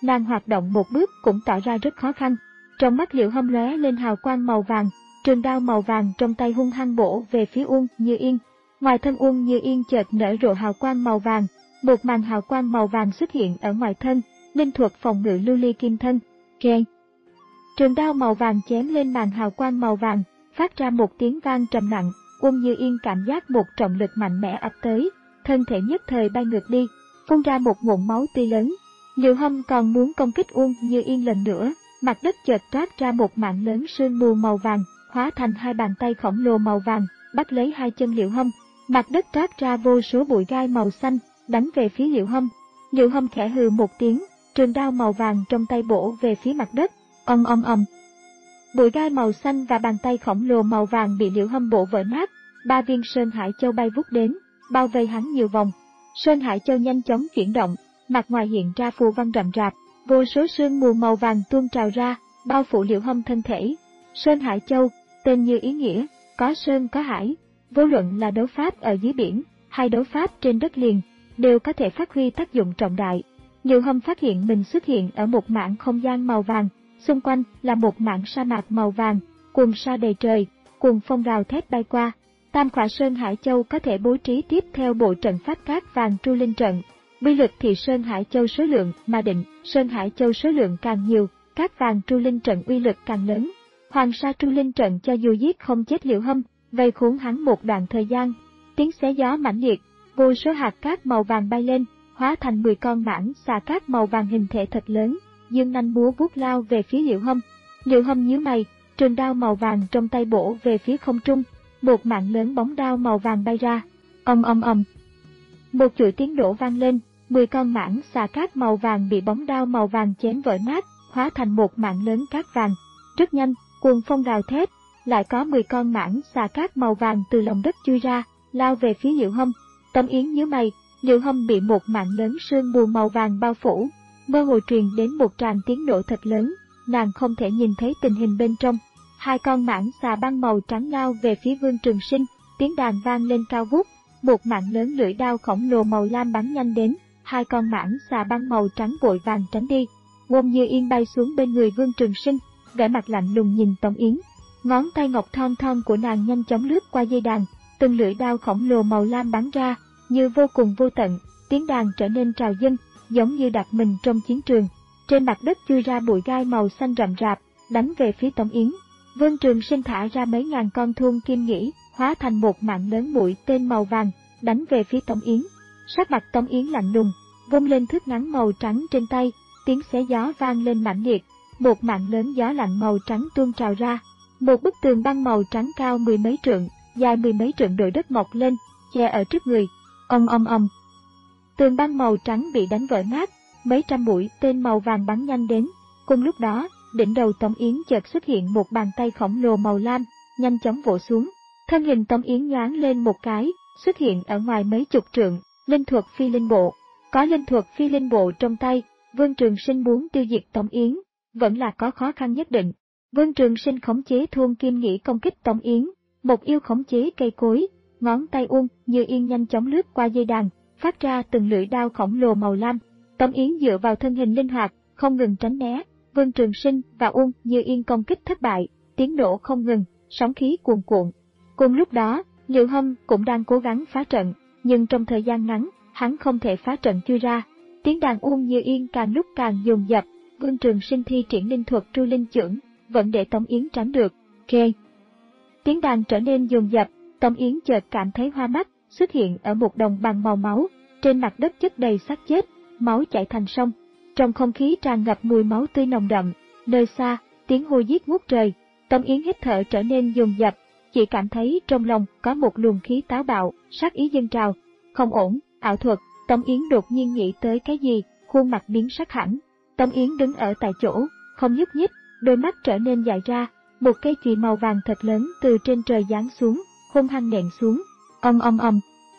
nàng hoạt động một bước cũng tỏ ra rất khó khăn. Trong mắt Liễu Hâm lóe lên hào quang màu vàng, trường đao màu vàng trong tay hung hăng bổ về phía Uông Như Yên. Ngoài thân Uông Như Yên chợt nở rộ hào quang màu vàng, một màn hào quang màu vàng xuất hiện ở ngoài thân, linh thuật phòng ngự lưu ly kim thân. Keng. Trường đao màu vàng chém lên màn hào quang màu vàng, phát ra một tiếng vang trầm nặng. Uông Như Yên cảm giác một trọng lực mạnh mẽ ập tới, thân thể nhất thời bay ngược đi, phun ra một ngụm máu tươi lớn. Liễu Hâm còn muốn công kích Uông Như Yên lần nữa, mặt đất chợt toát ra một mảng lớn sương mù màu vàng, hóa thành hai bàn tay khổng lồ màu vàng, bắt lấy hai chân Liễu Hâm. Mặt đất toát ra vô số bụi gai màu xanh, đánh về phía Liễu Hâm. Liễu Hâm khẽ hừ một tiếng, trường đao màu vàng trong tay bổ về phía mặt đất. Ong ong ong. Bụi gai màu xanh và bàn tay khổng lồ màu vàng bị Liễu Hâm bổ vỡ nát. Ba viên Sơn Hải Châu bay vút đến, bao vây hắn nhiều vòng. Sơn Hải Châu nhanh chóng chuyển động, mặt ngoài hiện ra phù văn rậm rạp, vô số sương mù màu vàng tuôn trào ra, bao phủ Liễu Hâm thân thể. Sơn Hải Châu, tên như ý nghĩa, có sơn có hải, vô luận là đấu pháp ở dưới biển hay đấu pháp trên đất liền, đều có thể phát huy tác dụng trọng đại. Liễu Hâm phát hiện mình xuất hiện ở một mảng không gian màu vàng, xung quanh là một mảng sa mạc màu vàng, cuồng sa đầy trời, cuồng phong gào thét bay qua. Tam khỏa Sơn Hải Châu có thể bố trí tiếp theo bộ trận pháp cát vàng tru linh trận. Quy luật thì Sơn Hải Châu số lượng mà định, Sơn Hải Châu số lượng càng nhiều, cát vàng tru linh trận uy lực càng lớn. Hoàng sa tru linh trận cho dù giết không chết Liễu Hâm, vây khốn hắn một đoạn thời gian. Tiếng xé gió mãnh liệt, vô số hạt cát màu vàng bay lên, hóa thành mười con mãng xà cát màu vàng hình thể thật lớn, dương nanh múa vuốt lao về phía Liễu Hâm. Liễu Hâm nhíu mày, trường đao màu vàng trong tay bổ về phía không trung, một mạng lớn bóng đao màu vàng bay ra. Ong ong ong. Một chuỗi tiếng nổ vang lên, mười con mãng xà cát màu vàng bị bóng đao màu vàng chém vỡ nát, hóa thành một mạng lớn cát vàng. Rất nhanh, cuồng phong gào thét, lại có mười con mãng xà cát màu vàng từ lòng đất chui ra, lao về phía Liễu Hâm. Tống Yến nhíu mày, Liễu Hâm bị một mạng lớn sương mù màu vàng bao phủ, mơ hồ truyền đến một tràng tiếng nổ thật lớn, nàng không thể nhìn thấy tình hình bên trong. Hai con mãng xà băng màu trắng lao về phía Vương Trường Sinh, tiếng đàn vang lên cao vút, một mạng lớn lưỡi đao khổng lồ màu lam bắn nhanh đến, hai con mãng xà băng màu trắng vội vàng tránh đi. Uông Như Yên bay xuống bên người Vương Trường Sinh, vẻ mặt lạnh lùng nhìn Tống Yến. Ngón tay ngọc thon thon của nàng nhanh chóng lướt qua dây đàn, từng lưỡi đao khổng lồ màu lam bắn ra, như vô cùng vô tận, tiếng đàn trở nên trào dâng, giống như đặt mình trong chiến trường. Trên mặt đất chui ra bụi gai màu xanh rậm rạp, đánh về phía Tống Yến. Vương Trường Sinh thả ra mấy ngàn con thuôn kim nghĩ, hóa thành một mạng lớn mũi tên màu vàng, đánh về phía Tống Yến. Sắc mặt Tống Yến lạnh lùng, vung lên thước ngắn màu trắng trên tay, tiếng xé gió vang lên mãnh liệt, một mạng lớn gió lạnh màu trắng tuôn trào ra. Một bức tường băng màu trắng cao mười mấy trượng, dài mười mấy trượng đội đất mọc lên, che ở trước người. Ong ong ong. Tường băng màu trắng bị đánh vỡ nát, mấy trăm mũi tên màu vàng bắn nhanh đến. Cùng lúc đó, đỉnh đầu Tống Yến chợt xuất hiện một bàn tay khổng lồ màu lam, nhanh chóng vỗ xuống. Thân hình Tống Yến nhoáng lên một cái, xuất hiện ở ngoài mấy chục trượng, linh thuật phi linh bộ. Có linh thuật phi linh bộ trong tay, Vương Trường Sinh muốn tiêu diệt Tống Yến, vẫn là có khó khăn nhất định. Vương Trường Sinh khống chế thuôn kim nghĩ công kích Tống Yến, một yêu khống chế cây cối, ngón tay Uông Như Yên nhanh chóng lướt qua dây đàn, phát ra từng lưỡi đao khổng lồ màu lam. Tống Yến dựa vào thân hình linh hoạt, không ngừng tránh né. Vương Trường Sinh và Uông Như Yên công kích thất bại, tiếng nổ không ngừng, sóng khí cuồn cuộn. Cùng lúc đó, Liễu Hâm cũng đang cố gắng phá trận, nhưng trong thời gian ngắn, hắn không thể phá trận chui ra. Tiếng đàn Uông Như Yên càng lúc càng dồn dập, Vương Trường Sinh thi triển linh thuật tru linh chưởng, vẫn để Tống Yến tránh được. Kê. Tiếng đàn trở nên dồn dập, Tống Yến chợt cảm thấy hoa mắt, xuất hiện ở một đồng bằng màu máu, trên mặt đất chất đầy xác chết, máu chảy thành sông. Trong không khí tràn ngập mùi máu tươi nồng đậm, nơi xa, tiếng hô giết ngút trời, Tống Yến hít thở trở nên dồn dập, chỉ cảm thấy trong lòng có một luồng khí táo bạo, sát ý dâng trào. Không ổn, ảo thuật, Tống Yến đột nhiên nghĩ tới cái gì, khuôn mặt biến sắc hẳn. Tống Yến đứng ở tại chỗ, không nhúc nhích, đôi mắt trở nên dại ra, một cây chùy màu vàng thật lớn từ trên trời giáng xuống, hung hăng nện xuống. Ong ong ong.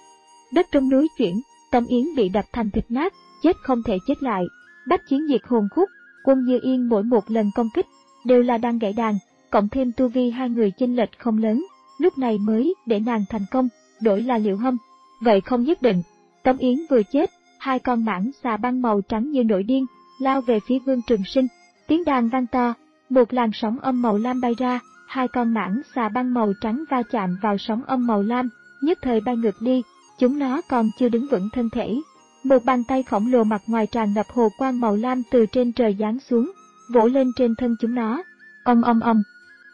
Đất trong núi chuyển, Tống Yến bị đập thành thịt nát, chết không thể chết lại. Bách chiến diệt hồn khúc, Uông Như Yên mỗi một lần công kích đều là đang gãy đàn, cộng thêm tu vi hai người chênh lệch không lớn, lúc này mới để nàng thành công, đổi là Liễu Hâm. Vậy không nhất định. Tống Yến vừa chết, hai con mãng xà băng màu trắng như nổi điên, lao về phía Vương Trường Sinh. Tiếng đàn vang to, một làn sóng âm màu lam bay ra, hai con mãng xà băng màu trắng va chạm vào sóng âm màu lam, nhất thời bay ngược đi, chúng nó còn chưa đứng vững thân thể. Một bàn tay khổng lồ mặt ngoài tràn ngập hồ quang màu lam từ trên trời giáng xuống, vỗ lên trên thân chúng nó. Ong ong ong.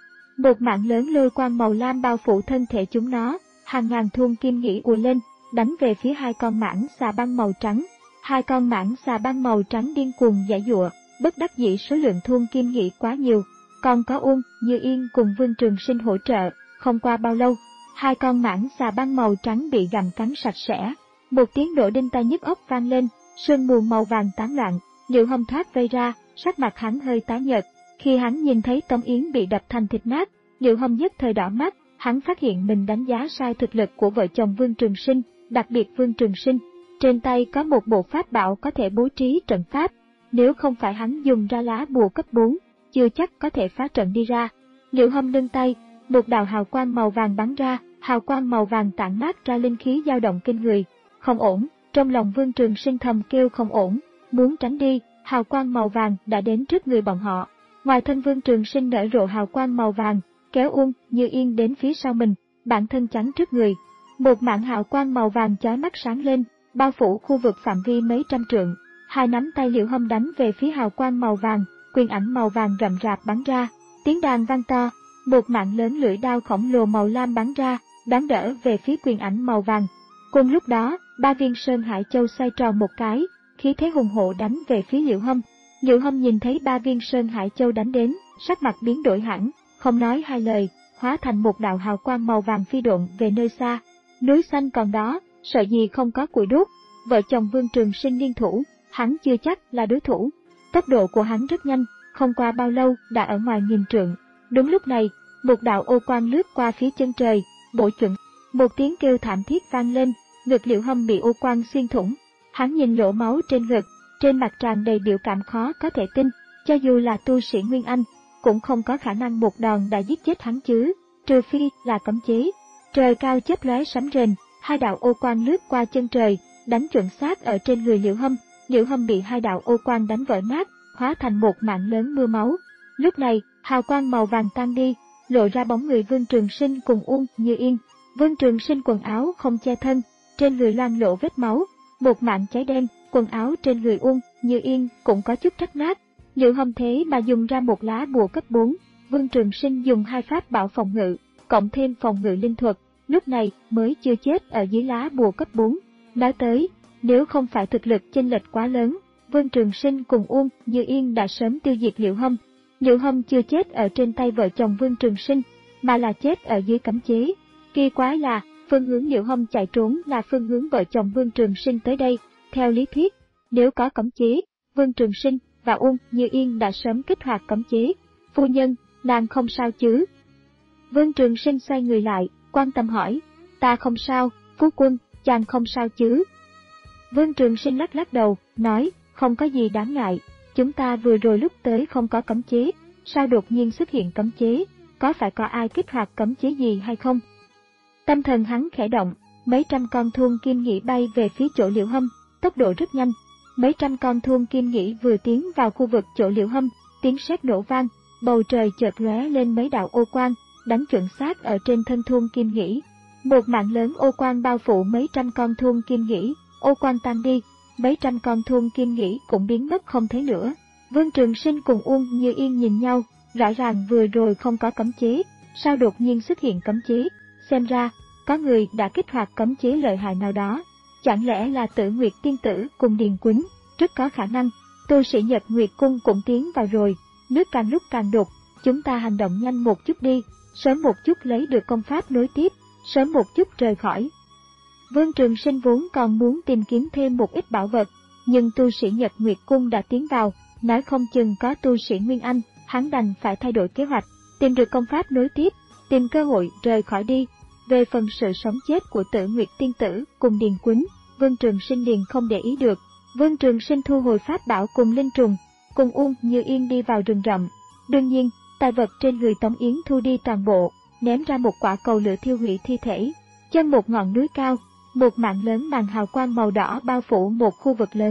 Một mạng lớn lôi quang màu lam bao phủ thân thể chúng nó, hàng ngàn thuôn kim nghĩ ùa lên, đánh về phía hai con mãng xà băng màu trắng. Hai con mãng xà băng màu trắng điên cuồng giãy giụa, bất đắc dĩ số lượng thuôn kim nghĩ quá nhiều. Còn có Uông, Như Yên cùng Vương Trường Sinh hỗ trợ, không qua bao lâu, hai con mãng xà băng màu trắng bị gặm cắn sạch sẽ. Một tiếng nổ đinh tai nhức óc vang lên, sương mù màu vàng tán loạn, Liệu Hâm thoát vây ra, sắc mặt hắn hơi tái nhợt. Khi hắn nhìn thấy Tống Yến bị đập thành thịt nát, Liệu Hâm nhất thời đỏ mắt, hắn phát hiện mình đánh giá sai thực lực của vợ chồng Vương Trường Sinh, đặc biệt Vương Trường Sinh. Trên tay có một bộ pháp bảo có thể bố trí trận pháp, nếu không phải hắn dùng ra lá bùa cấp bốn, chưa chắc có thể phá trận đi ra. Liệu Hâm nâng tay, một đạo hào quang màu vàng bắn ra, hào quang màu vàng tản mát ra linh khí dao động kinh người. Không ổn, trong lòng Vương Trường Sinh thầm kêu không ổn, muốn tránh đi, hào quang màu vàng đã đến trước người bọn họ. Ngoài thân Vương Trường Sinh nở rộ hào quang màu vàng, kéo Uông, Như Yên đến phía sau mình, bản thân chắn trước người. Một mảng hào quang màu vàng chói mắt sáng lên, bao phủ khu vực phạm vi mấy trăm trượng. Hai nắm tay Liệu Hâm đánh về phía hào quang màu vàng, quyền ảnh màu vàng rậm rạp bắn ra, tiếng đàn vang to, một mạng lớn lưỡi đao khổng lồ màu lam bắn ra, đón đỡ về phía quyền ảnh màu vàng. Cùng lúc đó, ba viên Sơn Hải Châu xoay tròn một cái, khí thế hùng hổ đánh về phía Liệu Hâm. Liệu Hâm nhìn thấy ba viên Sơn Hải Châu đánh đến, sắc mặt biến đổi hẳn, không nói hai lời, hóa thành một đạo hào quang màu vàng phi độn về nơi xa. Núi xanh còn đó, sợ gì không có củi đốt. Vợ chồng Vương Trường Sinh liên thủ, hắn chưa chắc là đối thủ. Tốc độ của hắn rất nhanh, không qua bao lâu đã ở ngoài nghìn trượng. Đúng lúc này, một đạo ô quang lướt qua phía chân trời, bổ chuẩn. Một tiếng kêu thảm thiết vang lên, ngực Liệu Hâm bị ô quang xuyên thủng. Hắn nhìn lỗ máu trên ngực, trên mặt tràn đầy biểu cảm khó có thể tin, cho dù là tu sĩ Nguyên Anh, cũng không có khả năng một đòn đã giết chết hắn chứ, trừ phi là cấm chế. Trời cao chớp lóe sấm rền, hai đạo ô quang lướt qua chân trời, đánh chuẩn xác ở trên người Liệu Hâm. Liệu Hâm bị hai đạo ô quang đánh vỡ nát, hóa thành một mảng lớn mưa máu. Lúc này, hào quang màu vàng tan đi, lộ ra bóng người Vương Trường Sinh cùng Uông, Như Yên. Vương Trường Sinh quần áo không che thân, trên người loang lộ vết máu, một mảng cháy đen, quần áo trên người Uông, Như Yên cũng có chút rách nát. Liệu Hâm thế mà dùng ra một lá bùa cấp bốn, Vương Trường Sinh dùng hai pháp bảo phòng ngự, cộng thêm phòng ngự linh thuật, lúc này mới chưa chết ở dưới lá bùa cấp bốn. Nói tới, nếu không phải thực lực chênh lệch quá lớn, Vương Trường Sinh cùng Uông, Như Yên đã sớm tiêu diệt Liệu Hâm. Liệu Hâm chưa chết ở trên tay vợ chồng Vương Trường Sinh, mà là chết ở dưới cấm chế. Kỳ quái là, phương hướng Liệu Hâm chạy trốn là phương hướng vợ chồng Vương Trường Sinh tới đây. Theo lý thuyết, nếu có cấm chế, Vương Trường Sinh và Uông, Như Yên đã sớm kích hoạt cấm chế. Phu nhân, nàng không sao chứ? Vương Trường Sinh xoay người lại, quan tâm hỏi. Ta không sao, phu quân, chàng không sao chứ? Vương Trường Sinh lắc lắc đầu, nói, không có gì đáng ngại, chúng ta vừa rồi lúc tới không có cấm chế, sao đột nhiên xuất hiện cấm chế, có phải có ai kích hoạt cấm chế gì hay không? Tâm thần hắn khẽ động, mấy trăm con thuôn kim nghĩ bay về phía chỗ Liệu Hâm, tốc độ rất nhanh. Mấy trăm con thuôn kim nghĩ vừa tiến vào khu vực chỗ Liệu Hâm, tiếng sét nổ vang, bầu trời chợt lóe lên mấy đạo ô quang, đánh chuẩn xác ở trên thân thuôn kim nghĩ. Một mạng lớn ô quang bao phủ mấy trăm con thuôn kim nghĩ, ô quang tan đi, mấy trăm con thuôn kim nghĩ cũng biến mất không thấy nữa. Vương Trường Sinh cùng Uông, Như Yên nhìn nhau, rõ ràng vừa rồi không có cấm chế, sao đột nhiên xuất hiện cấm chế? Xem ra, có người đã kích hoạt cấm chế lợi hại nào đó. Chẳng lẽ là Tử Nguyệt tiên tử cùng Điền Quýnh? Rất có khả năng. Tu sĩ Nhật Nguyệt cung cũng tiến vào rồi. Nước càng lúc càng đục, chúng ta hành động nhanh một chút đi, sớm một chút lấy được công pháp nối tiếp, sớm một chút rời khỏi. Vương Trường Sinh vốn còn muốn tìm kiếm thêm một ít bảo vật, nhưng tu sĩ Nhật Nguyệt cung đã tiến vào, nói không chừng có tu sĩ Nguyên Anh, hắn đành phải thay đổi kế hoạch, tìm được công pháp nối tiếp, tìm cơ hội rời khỏi đi. Về phần sự sống chết của Tử Nguyệt tiên tử cùng Điền Quýnh, Vương Trường Sinh liền không để ý được. Vương Trường Sinh thu hồi pháp bảo cùng linh trùng, cùng Uông, Như Yên đi vào rừng rậm. Đương nhiên, tài vật trên người Tống Yến thu đi toàn bộ, ném ra một quả cầu lửa thiêu hủy thi thể. Chân một ngọn núi cao, một mạng lớn màn hào quang màu đỏ bao phủ một khu vực lớn.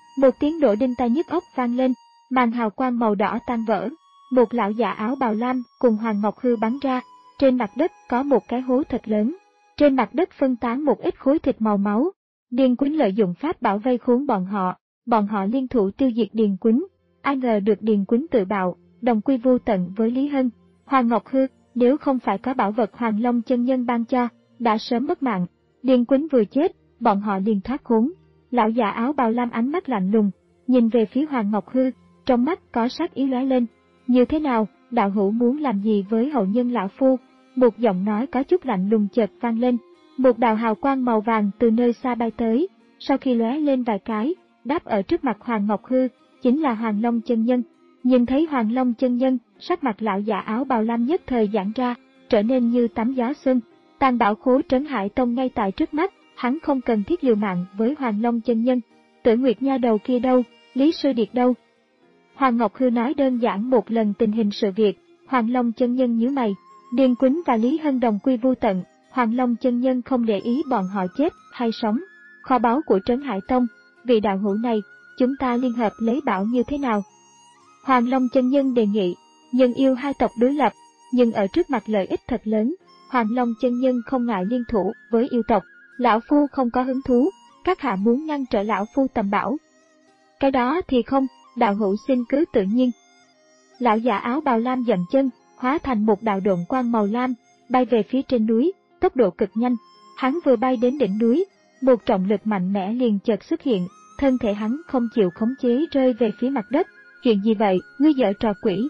Một tiếng nổ đinh tai nhức óc vang lên, màn hào quang màu đỏ tan vỡ. Một lão già áo bào lam cùng Hoàng Ngọc Hư bắn ra, trên mặt đất có một cái hố thật lớn. Trên mặt đất phân tán một ít khối thịt màu máu. Điền Quýnh lợi dụng pháp bảo vây khốn bọn họ, bọn họ liên thủ tiêu diệt Điền Quýnh. Ai ngờ được Điền Quýnh tự bạo, đồng quy vu tận với Lý Hân. Hoàng Ngọc Hư, nếu không phải có bảo vật Hoàng Long chân nhân ban cho, đã sớm mất mạng. Điền Quýnh vừa chết, bọn họ liền thoát khốn. Lão già áo bào lam ánh mắt lạnh lùng, nhìn về phía Hoàng Ngọc Hư, trong mắt có sát ý lóe lên. Như thế nào, đạo hữu muốn làm gì với hậu nhân lão phu? Một giọng nói có chút lạnh lùng chợt vang lên. Một đạo hào quang màu vàng từ nơi xa bay tới, sau khi lóe lên vài cái, đáp ở trước mặt Hoàng Ngọc Hư, chính là Hoàng Long chân nhân. Nhìn thấy Hoàng Long chân nhân, sắc mặt lão già áo bào lam nhất thời giãn ra, trở nên như tắm gió xuân. Tàn bạo khố Trấn Hải Tông ngay tại trước mắt, hắn không cần thiết liều mạng với Hoàng Long chân nhân. Tử Nguyệt nha đầu kia đâu, Lý Sư Điệt đâu? Hoàng Ngọc Hư nói đơn giản một lần tình hình sự việc. Hoàng Long chân nhân nhíu mày. Điền Quýnh và Lý Hân đồng quy vu tận, Hoàng Long chân nhân không để ý bọn họ chết hay sống. Kho báu của Trấn Hải Tông, vị đạo hữu này, chúng ta liên hợp lấy bảo như thế nào? Hoàng Long chân nhân đề nghị, nhân yêu hai tộc đối lập, nhưng ở trước mặt lợi ích thật lớn, Hoàng Long chân nhân không ngại liên thủ với yêu tộc. Lão phu không có hứng thú, các hạ muốn ngăn trở lão phu tầm bảo. Cái đó thì không, đạo hữu xin cứ tự nhiên. Lão già áo bào lam dậm chân, hóa thành một đạo độn quang màu lam, bay về phía trên núi, tốc độ cực nhanh. Hắn vừa bay đến đỉnh núi, một trọng lực mạnh mẽ liền chợt xuất hiện, thân thể hắn không chịu khống chế rơi về phía mặt đất. Chuyện gì vậy, ngươi giở trò quỷ?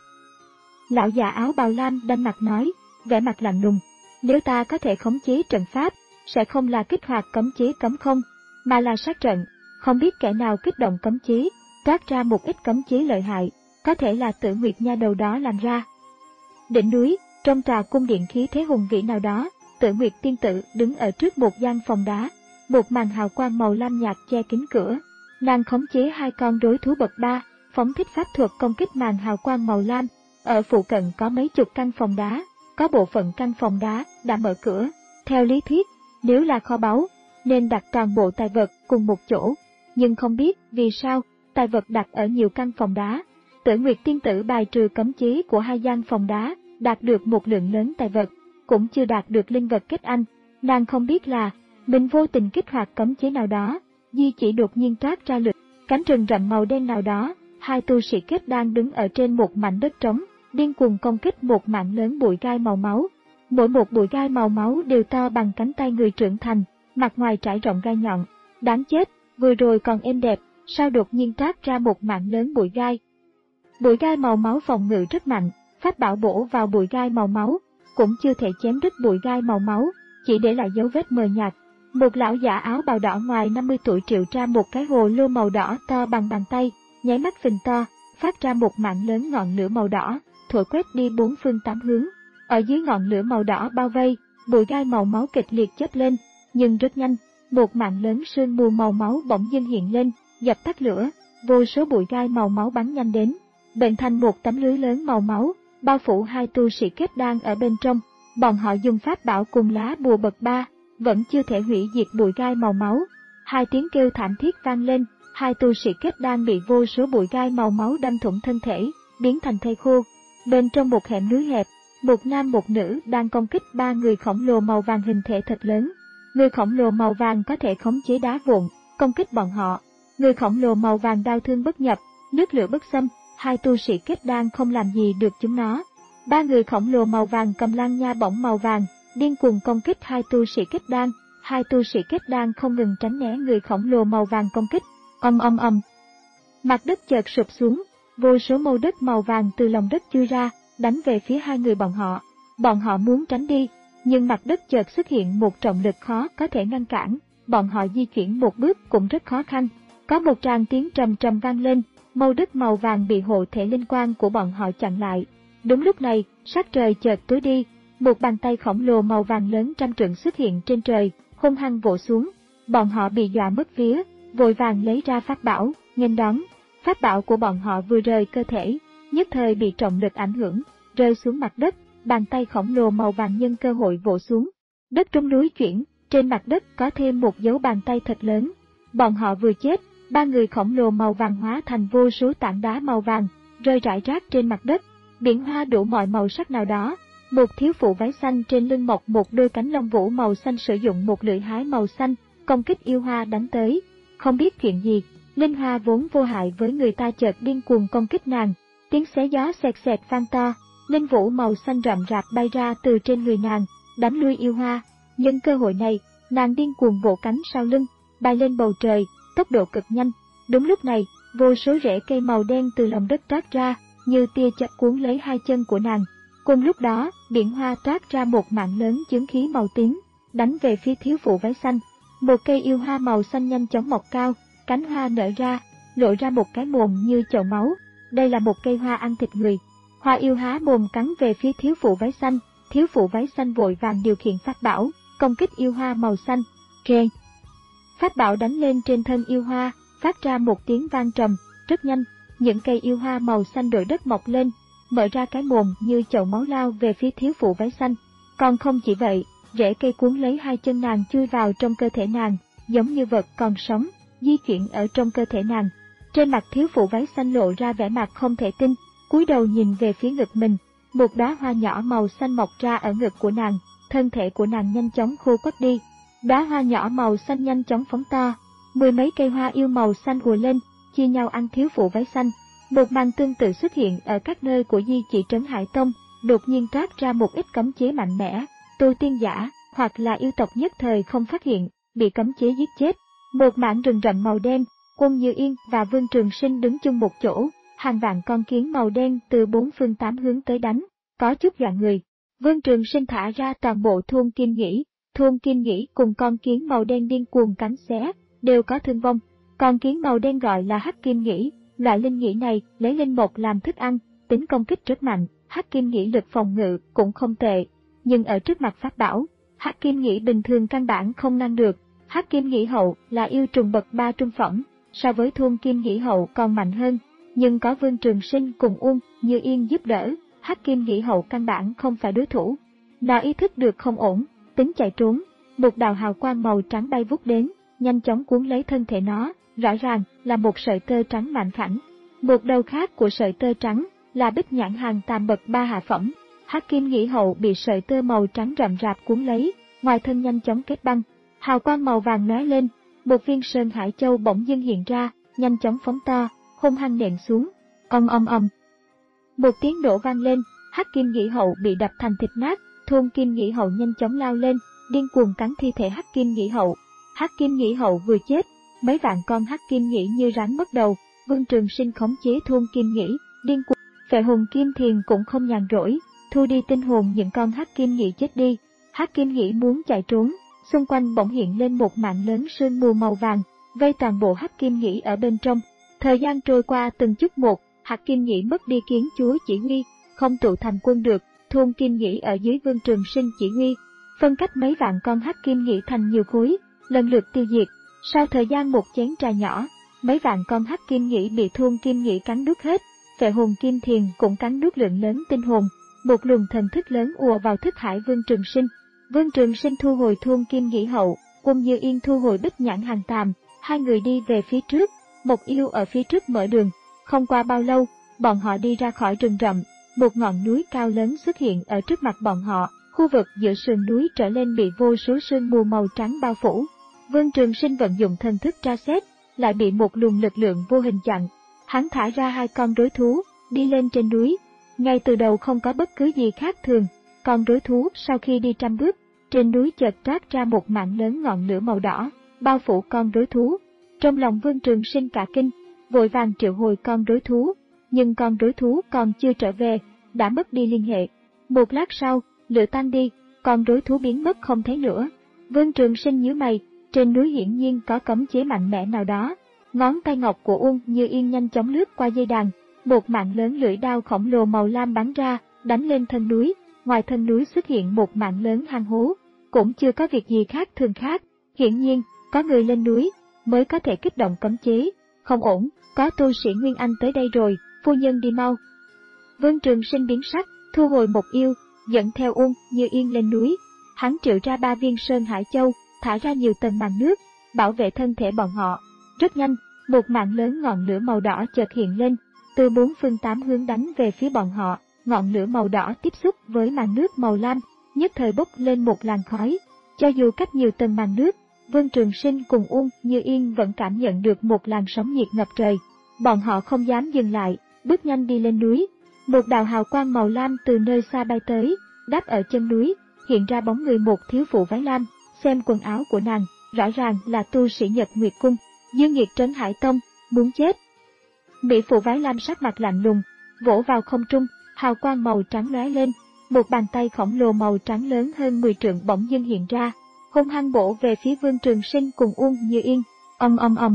Lão già áo bào lam đanh mặt nói, vẻ mặt lạnh lùng. Nếu ta có thể khống chế trận pháp, sẽ không là kích hoạt cấm chế cấm không, mà là sát trận. Không biết kẻ nào kích động cấm chế, toát ra một ít cấm chế lợi hại, có thể là Tử Nguyệt nha đầu đó làm ra. Đỉnh núi, trong tòa cung điện khí thế hùng vĩ nào đó, Tử Nguyệt tiên tử đứng ở trước một gian phòng đá, một màn hào quang màu lam nhạt che kín cửa. Nàng khống chế hai con rối thú bậc ba, phóng thích pháp thuật công kích màn hào quang màu lam. Ở phụ cận có mấy chục căn phòng đá, có bộ phận căn phòng đá đã mở cửa. Theo lý thuyết, nếu là kho báu, nên đặt toàn bộ tài vật cùng một chỗ, nhưng không biết vì sao tài vật đặt ở nhiều căn phòng đá. Tử Nguyệt tiên tử bài trừ cấm chế của hai gian phòng đá, đạt được một lượng lớn tài vật, cũng chưa đạt được linh vật kết anh. Nàng không biết là mình vô tình kích hoạt cấm chế nào đó, di chỉ đột nhiên toát ra lực cánh rừng rậm màu đen nào đó. Hai tu sĩ kết đang đứng ở trên một mảnh đất trống, điên cuồng công kích một mảng lớn bụi gai màu máu. Mỗi một bụi gai màu máu đều to bằng cánh tay người trưởng thành, mặt ngoài trải rộng gai nhọn. Đáng chết, vừa rồi còn êm đẹp, sao đột nhiên toát ra một mảng lớn bụi gai? Bụi gai màu máu phòng ngự rất mạnh, pháp bảo bổ vào bụi gai màu máu, cũng chưa thể chém đứt bụi gai màu máu, chỉ để lại dấu vết mờ nhạt. Một lão giả áo bào đỏ ngoài năm mươi tuổi triệu ra một cái hồ lô màu đỏ to bằng bàn tay, nháy mắt phình to, phát ra một mảng lớn ngọn lửa màu đỏ, thổi quét đi bốn phương tám hướng. Ở dưới ngọn lửa màu đỏ bao vây, bụi gai màu máu kịch liệt chớp lên, nhưng rất nhanh, một mảng lớn sương mù màu máu bỗng dưng hiện lên, dập tắt lửa. Vô số bụi gai màu máu bắn nhanh đến, bệnh thành một tấm lưới lớn màu máu, bao phủ hai tu sĩ kết đan ở bên trong. Bọn họ dùng pháp bảo cùng lá bùa bậc ba, vẫn chưa thể hủy diệt bụi gai màu máu. Hai tiếng kêu thảm thiết vang lên, hai tu sĩ kết đan bị vô số bụi gai màu máu đâm thủng thân thể, biến thành thây khô. Bên trong một hẻm núi hẹp, một nam một nữ đang công kích ba người khổng lồ màu vàng hình thể thật lớn. Người khổng lồ màu vàng có thể khống chế đá vụn, công kích bọn họ. Người khổng lồ màu vàng đau thương bất nhập, nước lửa bất xâm, hai tu sĩ kết đan không làm gì được chúng nó. Ba người khổng lồ màu vàng cầm lang nha bổng màu vàng, điên cuồng công kích hai tu sĩ kết đan. Hai tu sĩ kết đan không ngừng tránh né người khổng lồ màu vàng công kích. Ầm ầm ầm. Mặt đất chợt sụp xuống, vô số mâu đất màu vàng từ lòng đất chui ra, đánh về phía hai người bọn họ. Bọn họ muốn tránh đi, nhưng mặt đất chợt xuất hiện một trọng lực khó có thể ngăn cản, bọn họ di chuyển một bước cũng rất khó khăn. Có một tràng tiếng trầm trầm vang lên, mâu đất màu vàng bị hộ thể linh quang của bọn họ chặn lại. Đúng lúc này, sắc trời chợt tối đi, một bàn tay khổng lồ màu vàng lớn trăm trượng xuất hiện trên trời, hung hăng vỗ xuống. Bọn họ bị dọa mất vía, vội vàng lấy ra pháp bảo, nghênh đón. Pháp bảo của bọn họ vừa rời cơ thể, nhất thời bị trọng lực ảnh hưởng, rơi xuống mặt đất. Bàn tay khổng lồ màu vàng nhân cơ hội vỗ xuống. Đất trong núi chuyển, trên mặt đất có thêm một dấu bàn tay thật lớn. Bọn họ vừa chết, Ba người khổng lồ màu vàng hóa thành vô số tảng đá màu vàng, rơi rải rác trên mặt đất. Biển hoa đủ mọi màu sắc nào đó. Một thiếu phụ váy xanh trên lưng mọc một đôi cánh lông vũ màu xanh sử dụng một lưỡi hái màu xanh, công kích yêu hoa đánh tới. Không biết chuyện gì, linh hoa vốn vô hại với người ta chợt điên cuồng công kích nàng. Tiếng xé gió xẹt xẹt vang to, linh vũ màu xanh rậm rạp bay ra từ trên người nàng, đánh lui yêu hoa. Nhân cơ hội này, nàng điên cuồng vỗ cánh sau lưng, bay lên bầu trời, tốc độ cực nhanh. Đúng lúc này, vô số rễ cây màu đen từ lòng đất toát ra, như tia chớp cuốn lấy hai chân của nàng. Cùng lúc đó, biển hoa toát ra một mạng lớn chướng khí màu tím, đánh về phía thiếu phụ váy xanh. Một cây yêu hoa màu xanh nhanh chóng mọc cao, cánh hoa nở ra, lộ ra một cái mồm như chậu máu. Đây là một cây hoa ăn thịt người. Hoa yêu há mồm cắn về phía thiếu phụ váy xanh, thiếu phụ váy xanh vội vàng điều khiển pháp bảo, công kích yêu hoa màu xanh. Keng! Pháp bảo đánh lên trên thân yêu hoa, phát ra một tiếng vang trầm. Rất nhanh, những cây yêu hoa màu xanh đội đất mọc lên, mở ra cái mồm như chậu máu lao về phía thiếu phụ váy xanh. Còn không chỉ vậy, rễ cây cuốn lấy hai chân nàng chui vào trong cơ thể nàng, giống như vật còn sống, di chuyển ở trong cơ thể nàng. Trên mặt thiếu phụ váy xanh lộ ra vẻ mặt không thể tin, cúi đầu nhìn về phía ngực mình. Một đóa hoa nhỏ màu xanh mọc ra ở ngực của nàng, thân thể của nàng nhanh chóng khô quắt đi. Đóa hoa nhỏ màu xanh nhanh chóng phóng to, mười mấy cây hoa yêu màu xanh ùa lên, chia nhau ăn thiếu phụ váy xanh. Một màn tương tự xuất hiện ở các nơi của di chỉ trấn Hải Tông, đột nhiên toát ra một ít cấm chế mạnh mẽ. Tu tiên giả hoặc là yêu tộc nhất thời không phát hiện, bị cấm chế giết chết. Một mảng rừng rậm màu đen, Quân Như Yên và Vương Trường Sinh đứng chung một chỗ, hàng vạn con kiến màu đen từ bốn phương tám hướng tới đánh, có chút dọa người. Vương Trường Sinh thả ra toàn bộ Thôn Kim Nghĩ, Thôn Kim Nghĩ cùng con kiến màu đen điên cuồng cắn xé, đều có thương vong. Con kiến màu đen gọi là Hắc Kim Nghĩ, loại linh nghĩ này lấy linh mộc làm thức ăn, tính công kích rất mạnh. Hắc Kim Nghĩ lực phòng ngự cũng không tệ, nhưng ở trước mặt pháp bảo, Hắc Kim Nghĩ bình thường căn bản không ngăn được. Hắc Kim Nghĩ hậu là yêu trùng bậc ba trung phẩm, so với Thôn Kim Nghĩ hậu còn mạnh hơn, nhưng có Vương Trường Sinh cùng Uông Như Yên giúp đỡ, Hắc Kim Nghĩ hậu căn bản không phải đối thủ. Nó ý thức được không ổn, tính chạy trốn, một đạo hào quang màu trắng bay vút đến, nhanh chóng cuốn lấy thân thể nó, rõ ràng là một sợi tơ trắng mảnh khảnh. Một đầu khác của sợi tơ trắng là Bích Nhãn Hàng Tam bậc ba hạ phẩm. Hắc Kim Nghĩ hậu bị sợi tơ màu trắng rậm rạp cuốn lấy, ngoài thân nhanh chóng kết băng, hào quang màu vàng lóe lên, một viên sơn hải châu bỗng dưng hiện ra, nhanh chóng phóng to, hung hăng nện xuống. Ong ong ong. Một tiếng nổ vang lên, Hắc Kim Nghĩ hậu bị đập thành thịt nát. Thôn Kim Nghĩ hậu nhanh chóng lao lên, điên cuồng cắn thi thể Hắc Kim Nghĩ hậu. Hắc Kim Nghĩ hậu vừa chết, mấy vạn con Hắc Kim Nghĩ như rắn mất đầu. Vương Trường Sinh khống chế Thôn Kim Nghĩ, điên cuồng. Phệ hồn Kim Thiền cũng không nhàn rỗi, thu đi tinh hồn những con Hắc Kim Nghĩ chết đi. Hắc Kim Nghĩ muốn chạy trốn, xung quanh bỗng hiện lên một mảng lớn sương mù màu vàng, vây toàn bộ Hắc Kim Nghĩ ở bên trong. Thời gian trôi qua từng chút một, Hắc Kim Nghĩ mất đi kiến chúa chỉ huy, không tụ thành quân được. Thôn Kim Nghĩ ở dưới Vương Trường Sinh chỉ huy, phân cách mấy vạn con Hắc Kim Nghĩ thành nhiều khối, lần lượt tiêu diệt. Sau thời gian một chén trà nhỏ, mấy vạn con Hắc Kim Nghĩ bị Thôn Kim Nghĩ cắn nuốt hết. Phệ hồn Kim Thiền cũng cắn nuốt lượng lớn tinh hồn, một luồng thần thức lớn ùa vào thức hải Vương Trường Sinh. Vương Trường Sinh thu hồi Thôn Kim Nghĩ hậu, Quân Như Yên thu hồi Bích Nhãn Hàng Tàm, hai người đi về phía trước, Mộc Yêu ở phía trước mở đường. Không qua bao lâu, bọn họ đi ra khỏi rừng rậm, một ngọn núi cao lớn xuất hiện ở trước mặt bọn họ, khu vực giữa sườn núi trở lên bị vô số sương mù màu trắng bao phủ. Vương Trường Sinh vận dụng thần thức tra xét, lại bị một luồng lực lượng vô hình chặn. Hắn thả ra hai con rối thú, đi lên trên núi. Ngay từ đầu không có bất cứ gì khác thường, con rối thú sau khi đi trăm bước, trên núi chợt toát ra một mảng lớn ngọn lửa màu đỏ, bao phủ con rối thú. Trong lòng Vương Trường Sinh cả kinh, vội vàng triệu hồi con rối thú, nhưng con rối thú còn chưa trở về, đã mất đi liên hệ. Một lát sau, lửa tan đi, con rối thú biến mất không thấy nữa. Vương Trường Sinh nhíu mày, trên núi hiển nhiên có cấm chế mạnh mẽ nào đó. Ngón tay ngọc của Uông Như Yên nhanh chóng lướt qua dây đàn, một mạng lớn lưỡi đao khổng lồ màu lam bắn ra, đánh lên thân núi. Ngoài thân núi xuất hiện một mạng lớn hang hố, cũng chưa có việc gì khác thường khác. Hiển nhiên, có người lên núi mới có thể kích động cấm chế. Không ổn, có tu sĩ Nguyên Anh tới đây rồi, phu nhân đi mau. Vương Trường Sinh biến sắc, thu hồi Mộc Yêu, dẫn theo Uông Như Yên lên núi. Hắn triệu ra ba viên sơn hải châu, thả ra nhiều tầng màn nước, bảo vệ thân thể bọn họ. Rất nhanh, Một mạng lớn ngọn lửa màu đỏ chợt hiện lên, từ bốn phương tám hướng đánh về phía bọn họ. Ngọn lửa màu đỏ tiếp xúc với màn nước màu lam, nhất thời bốc lên một làn khói. Cho dù cách nhiều tầng màn nước, Vương Trường Sinh cùng Uông Như Yên vẫn cảm nhận được một làn sóng nhiệt ngập trời. Bọn họ không dám dừng lại, bước nhanh đi lên núi. Một đạo hào quang màu lam từ nơi xa bay tới, đáp ở chân núi, hiện ra bóng người một thiếu phụ váy lam. Xem quần áo của nàng, rõ ràng là tu sĩ Nhật Nguyệt Cung, Dương Nghiệt Trấn Hải Tông, muốn chết. Mỹ phụ váy lam sắc mặt lạnh lùng, vỗ vào không trung, hào quang màu trắng lóe lên, một bàn tay khổng lồ màu trắng lớn hơn mười trượng bỗng dưng hiện ra, hung hăng bổ về phía Vương Trường Sinh cùng Uông Như Yên. Ầm ầm ầm.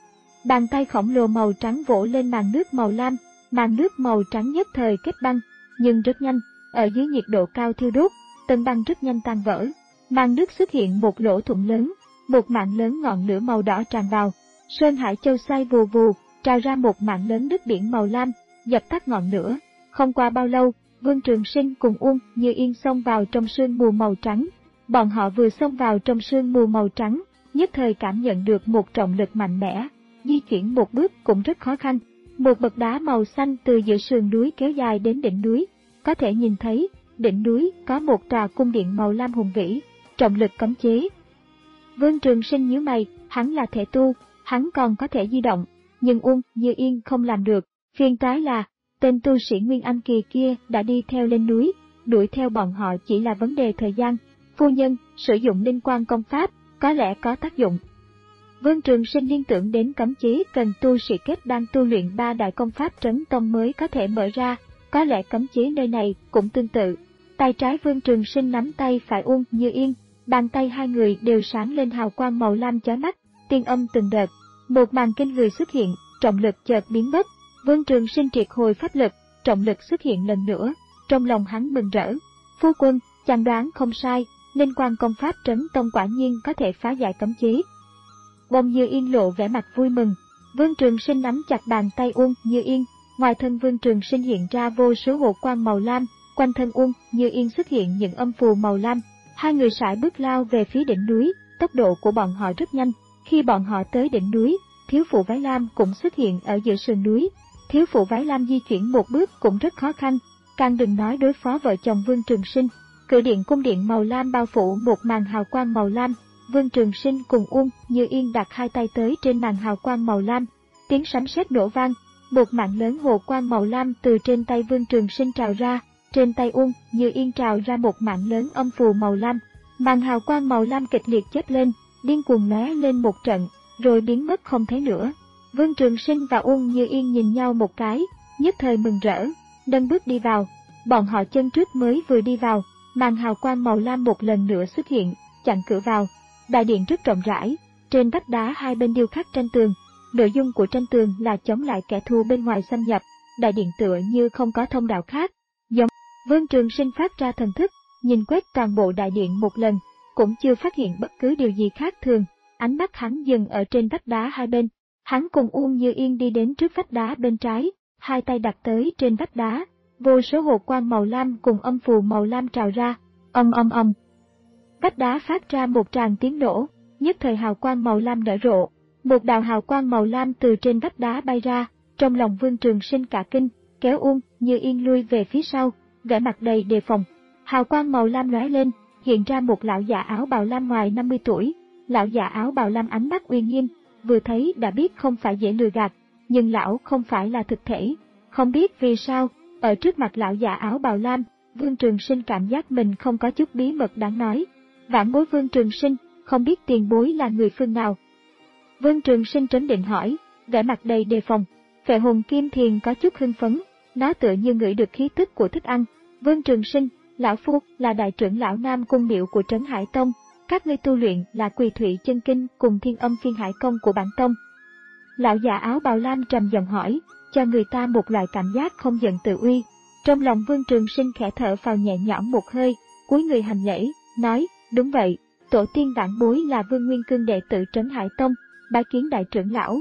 Bàn tay khổng lồ màu trắng vỗ lên màn nước màu lam, màn nước màu trắng nhất thời kết băng, nhưng rất nhanh, ở dưới nhiệt độ cao thiêu đốt, tầng băng rất nhanh tan vỡ. Màn nước xuất hiện một lỗ thủng lớn, một mảng lớn ngọn lửa màu đỏ tràn vào. Sơn Hải Châu xoay vù vù, trào ra một mảng lớn nước biển màu lam, dập tắt ngọn lửa. Không qua bao lâu, Vương Trường Sinh cùng Uông Như Yên xông vào trong sương mù màu trắng. Bọn họ vừa xông vào trong sương mù màu trắng, nhất thời cảm nhận được một trọng lực mạnh mẽ, di chuyển một bước cũng rất khó khăn. Một bậc đá màu xanh từ giữa sườn núi kéo dài đến đỉnh núi, có thể nhìn thấy, đỉnh núi có một tòa cung điện màu lam hùng vĩ, trọng lực cấm chế. Vương Trường Sinh nhíu mày, hắn là thể tu, hắn còn có thể di động, nhưng Uông Như Yên không làm được. Phiền toái là, tên tu sĩ Nguyên Anh kỳ kia đã đi theo lên núi, đuổi theo bọn họ chỉ là vấn đề thời gian. Phu nhân, sử dụng linh quan công pháp, có lẽ có tác dụng. Vương Trường Sinh liên tưởng đến cấm chế cần tu sĩ kết đan tu luyện ba đại công pháp trấn tông mới có thể mở ra, có lẽ cấm chế nơi này cũng tương tự. Tay trái Vương Trường Sinh nắm tay phải Uông Như Yên, bàn tay hai người đều sáng lên hào quang màu lam chói mắt, tiên âm từng đợt. Một màn kinh người xuất hiện, trọng lực chợt biến mất. Vương Trường Sinh triệt hồi pháp lực, trọng lực xuất hiện lần nữa, trong lòng hắn mừng rỡ. Phu quân, chàng đoán không sai, linh quan công pháp trấn tông quả nhiên có thể phá giải cấm chế. Bông Như Yên lộ vẻ mặt vui mừng. Vương Trường Sinh nắm chặt bàn tay Uông Như Yên, ngoài thân Vương Trường Sinh hiện ra vô số hộ quang màu lam, quanh thân Uông Như Yên xuất hiện những âm phù màu lam. Hai người sải bước lao về phía đỉnh núi, tốc độ của bọn họ rất nhanh. Khi bọn họ tới đỉnh núi, thiếu phụ váy lam cũng xuất hiện ở giữa sườn núi. Thiếu phụ váy lam di chuyển một bước cũng rất khó khăn, càng đừng nói đối phó vợ chồng Vương Trường Sinh. Cự điện cung điện màu lam bao phủ một màn hào quang màu lam. Vương Trường Sinh cùng Uông Như Yên đặt hai tay tới trên màn hào quang màu lam, tiếng sấm sét nổ vang, một mảng lớn hồ quang màu lam từ trên tay Vương Trường Sinh trào ra, trên tay Uông Như Yên trào ra một mảng lớn âm phù màu lam. Màn hào quang màu lam kịch liệt chớp lên, điên cuồng lóe lên một trận, rồi biến mất không thấy nữa. Vương Trường Sinh và Uông Như Yên nhìn nhau một cái, nhất thời mừng rỡ, nâng bước đi vào. Bọn họ chân trước mới vừa đi vào, màn hào quang màu lam một lần nữa xuất hiện, chặn cửa vào. Đại điện rất rộng rãi, trên vách đá hai bên điêu khắc tranh tường. Nội dung của tranh tường là chống lại kẻ thù bên ngoài xâm nhập. Đại điện tựa như không có thông đạo khác. Giống Vương Trường Sinh phát ra thần thức, nhìn quét toàn bộ đại điện một lần, cũng chưa phát hiện bất cứ điều gì khác thường. Ánh mắt hắn dừng ở trên vách đá hai bên. Hắn cùng Uông Như Yên đi đến trước vách đá bên trái, hai tay đặt tới trên vách đá. Vô số hồ quang màu lam cùng âm phù màu lam trào ra, ầm ầm ầm. Vách đá phát ra một tràng tiếng nổ, nhất thời hào quang màu lam nở rộ. Một đạo hào quang màu lam từ trên vách đá bay ra, trong lòng Vương Trường Sinh cả kinh, kéo Uông Như Yên lui về phía sau, vẻ mặt đầy đề phòng. Hào quang màu lam lóe lên, hiện ra một lão già áo bào lam ngoài năm mươi tuổi. Lão già áo bào lam ánh mắt uy nghiêm, vừa thấy đã biết không phải dễ lừa gạt, nhưng lão không phải là thực thể. Không biết vì sao, ở trước mặt lão già áo bào lam, Vương Trường Sinh cảm giác mình không có chút bí mật đáng nói. Vãn bối Vương Trường Sinh, không biết tiền bối là người phương nào? Vương Trường Sinh trấn định hỏi, vẻ mặt đầy đề phòng. Phệ hồn kim thiền có chút hưng phấn, nó tựa như ngửi được khí tức của thức ăn. Vương Trường Sinh, lão phu là đại trưởng lão Nam Cung Miệu của Trấn Hải Tông, các ngươi tu luyện là Quỳ Thụy Chân Kinh cùng Thiên Âm Phiên Hải Công của bản tông. Lão già áo bào lam trầm giọng hỏi, cho người ta một loại cảm giác không giận tự uy. Trong lòng Vương Trường Sinh khẽ thở phào nhẹ nhõm một hơi, cúi người hành lễ, nói, đúng vậy, tổ tiên vãn bối là Vương Nguyên Cương đệ tử Trấn Hải Tông, bái kiến đại trưởng lão.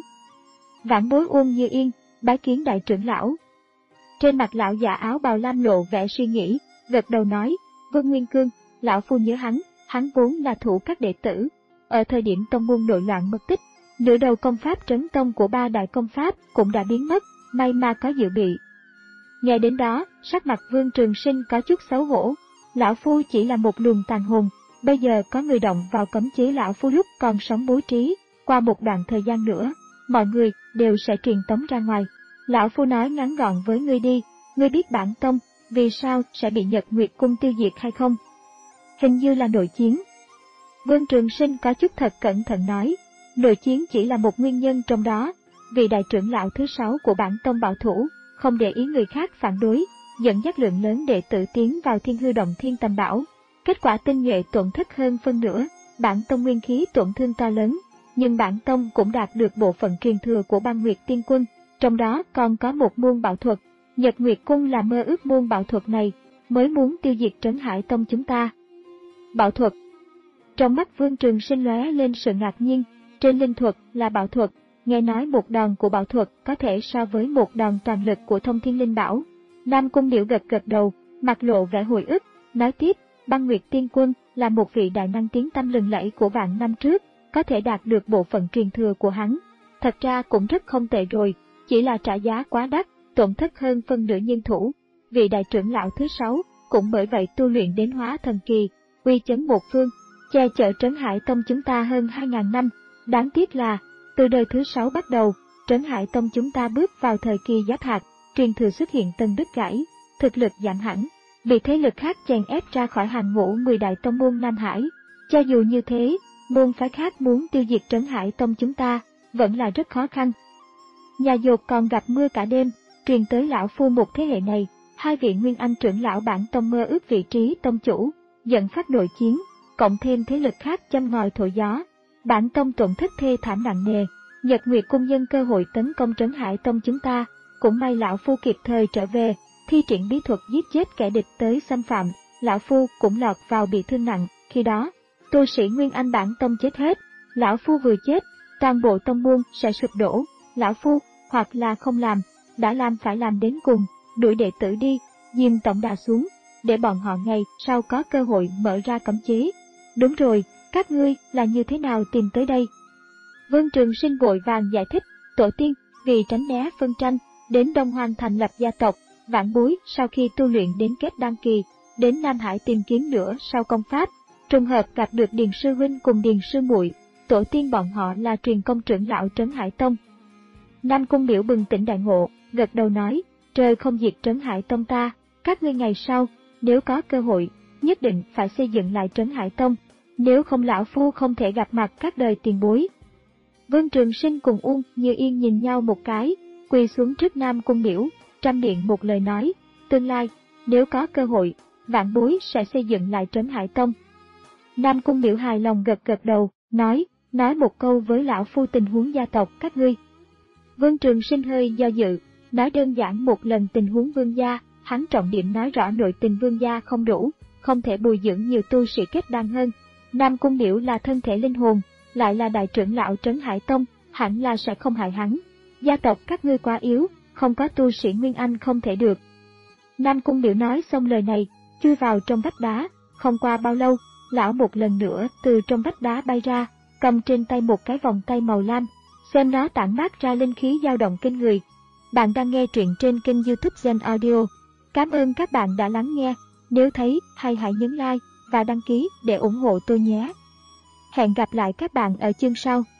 Vãn bối Uông Như Yên, bái kiến đại trưởng lão. Trên mặt lão già áo bào lam lộ vẻ suy nghĩ, gật đầu nói, Vương Nguyên Cương, lão phu nhớ hắn, hắn vốn là thủ các đệ tử. Ở thời điểm tông môn nội loạn mất tích, Nửa đầu công pháp trấn tông của ba đại công pháp cũng đã biến mất, may mà có dự bị. Nghe đến đó, sắc mặt Vương Trường Sinh có chút xấu hổ. Lão Phu chỉ là một luồng tàn hồn, bây giờ có người động vào cấm chế Lão Phu lúc còn sống bố trí, qua một đoạn thời gian nữa, mọi người đều sẽ truyền tống ra ngoài. Lão Phu nói ngắn gọn với ngươi đi, ngươi biết bản tông vì sao sẽ bị Nhật Nguyệt Cung tiêu diệt hay không? Hình như là nội chiến. Vương Trường Sinh có chút thật cẩn thận nói, nội chiến chỉ là một nguyên nhân trong đó, vì đại trưởng lão thứ sáu của bản tông bảo thủ, không để ý người khác phản đối, dẫn dắt lượng lớn đệ tử tiến vào Thiên Hư Động Thiên Tầm Bảo. Kết quả tinh nhuệ tổn thất hơn phân nửa, bản tông nguyên khí tổn thương to lớn, nhưng bản tông cũng đạt được bộ phận truyền thừa của Băng Nguyệt Tiên Quân, trong đó còn có một môn bảo thuật. Nhật Nguyệt Cung là mơ ước môn bảo thuật này, mới muốn tiêu diệt Trấn Hải Tông chúng ta. Bảo thuật. Trong mắt Vương Trường Sinh lóe lên sự ngạc nhiên, trên linh thuật là bảo thuật, nghe nói một đòn của bảo thuật có thể so với một đòn toàn lực của Thông Thiên Linh Bảo. Nam Cung Điểu gật gật đầu, mặt lộ vẻ hồi ức, nói tiếp, Băng Nguyệt Tiên Quân là một vị đại năng tiếng tăm lừng lẫy của vạn năm trước, có thể đạt được bộ phận truyền thừa của hắn. Thật ra cũng rất không tệ rồi, chỉ là trả giá quá đắt, tổn thất hơn phân nửa nhân thủ. Vị đại trưởng lão thứ sáu cũng bởi vậy tu luyện đến hóa thần kỳ, uy chấn một phương, che chở Trấn Hải Tông chúng ta hơn hai ngàn năm. Đáng tiếc là, từ đời thứ sáu bắt đầu, Trấn Hải Tông chúng ta bước vào thời kỳ giáp hạt, truyền thừa xuất hiện tầng đứt gãy, thực lực giảm hẳn, bị thế lực khác chèn ép ra khỏi hàng ngũ mười đại tông môn Nam Hải. Cho dù như thế, môn phái khác muốn tiêu diệt Trấn Hải Tông chúng ta, vẫn là rất khó khăn. Nhà dột còn gặp mưa cả đêm, truyền tới lão phu một thế hệ này, hai vị nguyên anh trưởng lão bản tông mơ ước vị trí tông chủ, dẫn phát nội chiến, cộng thêm thế lực khác châm ngòi thổi gió. Bản tông tổn thất thê thảm nặng nề, Nhật Nguyệt Cung nhân cơ hội tấn công Trấn Hải Tông chúng ta, cũng may lão phu kịp thời trở về, thi triển bí thuật giết chết kẻ địch tới xâm phạm, lão phu cũng lọt vào bị thương nặng. Khi đó, tu sĩ nguyên anh bản tông chết hết, lão phu vừa chết, toàn bộ tông môn sẽ sụp đổ. Lão phu hoặc là không làm, đã làm phải làm đến cùng, đuổi đệ tử đi, diêm tổng đà xuống, để bọn họ ngày sau có cơ hội mở ra cấm chế. Đúng rồi, các ngươi là như thế nào tìm tới đây? Vương Trường Sinh vội vàng giải thích, tổ tiên vì tránh né phân tranh, đến Đông Hoang thành lập gia tộc. Vãn bối sau khi tu luyện đến kết đăng kỳ, đến Nam Hải tìm kiếm nữa sau công pháp, trùng hợp gặp được Điền sư huynh cùng Điền sư muội, tổ tiên bọn họ là truyền công trưởng lão Trấn Hải Tông. Nam Cung Điểu bừng tỉnh đại ngộ, gật đầu nói, trời không diệt Trấn Hải Tông ta, các ngươi ngày sau, nếu có cơ hội, nhất định phải xây dựng lại Trấn Hải Tông, nếu không lão phu không thể gặp mặt các đời tiền bối. Vương Trường Sinh cùng Uông Như Yên nhìn nhau một cái, quỳ xuống trước Nam Cung Điểu, trăm miệng một lời nói, tương lai, nếu có cơ hội, vãn bối sẽ xây dựng lại Trấn Hải Tông. Nam Cung Điểu hài lòng gật gật đầu, nói, nói một câu với lão phu tình huống gia tộc các ngươi. Vương Trường Sinh hơi do dự, nói đơn giản một lần tình huống vương gia, hắn trọng điểm nói rõ nội tình vương gia không đủ, không thể bồi dưỡng nhiều tu sĩ kết đan hơn. Nam Cung Điểu là thân thể linh hồn, lại là đại trưởng lão Trấn Hải Tông, hẳn là sẽ không hại hắn. Gia tộc các ngươi quá yếu, không có tu sĩ Nguyên Anh không thể được. Nam Cung Điểu nói xong lời này, chui vào trong vách đá, không qua bao lâu, lão một lần nữa từ trong vách đá bay ra, cầm trên tay một cái vòng tay màu lam, xem nó tản mát ra linh khí dao động kinh người. Bạn đang nghe truyện trên kênh YouTube Gen Audio. Cảm ơn các bạn đã lắng nghe, nếu thấy hay hãy nhấn like và đăng ký để ủng hộ tôi nhé. Hẹn gặp lại các bạn ở chương sau.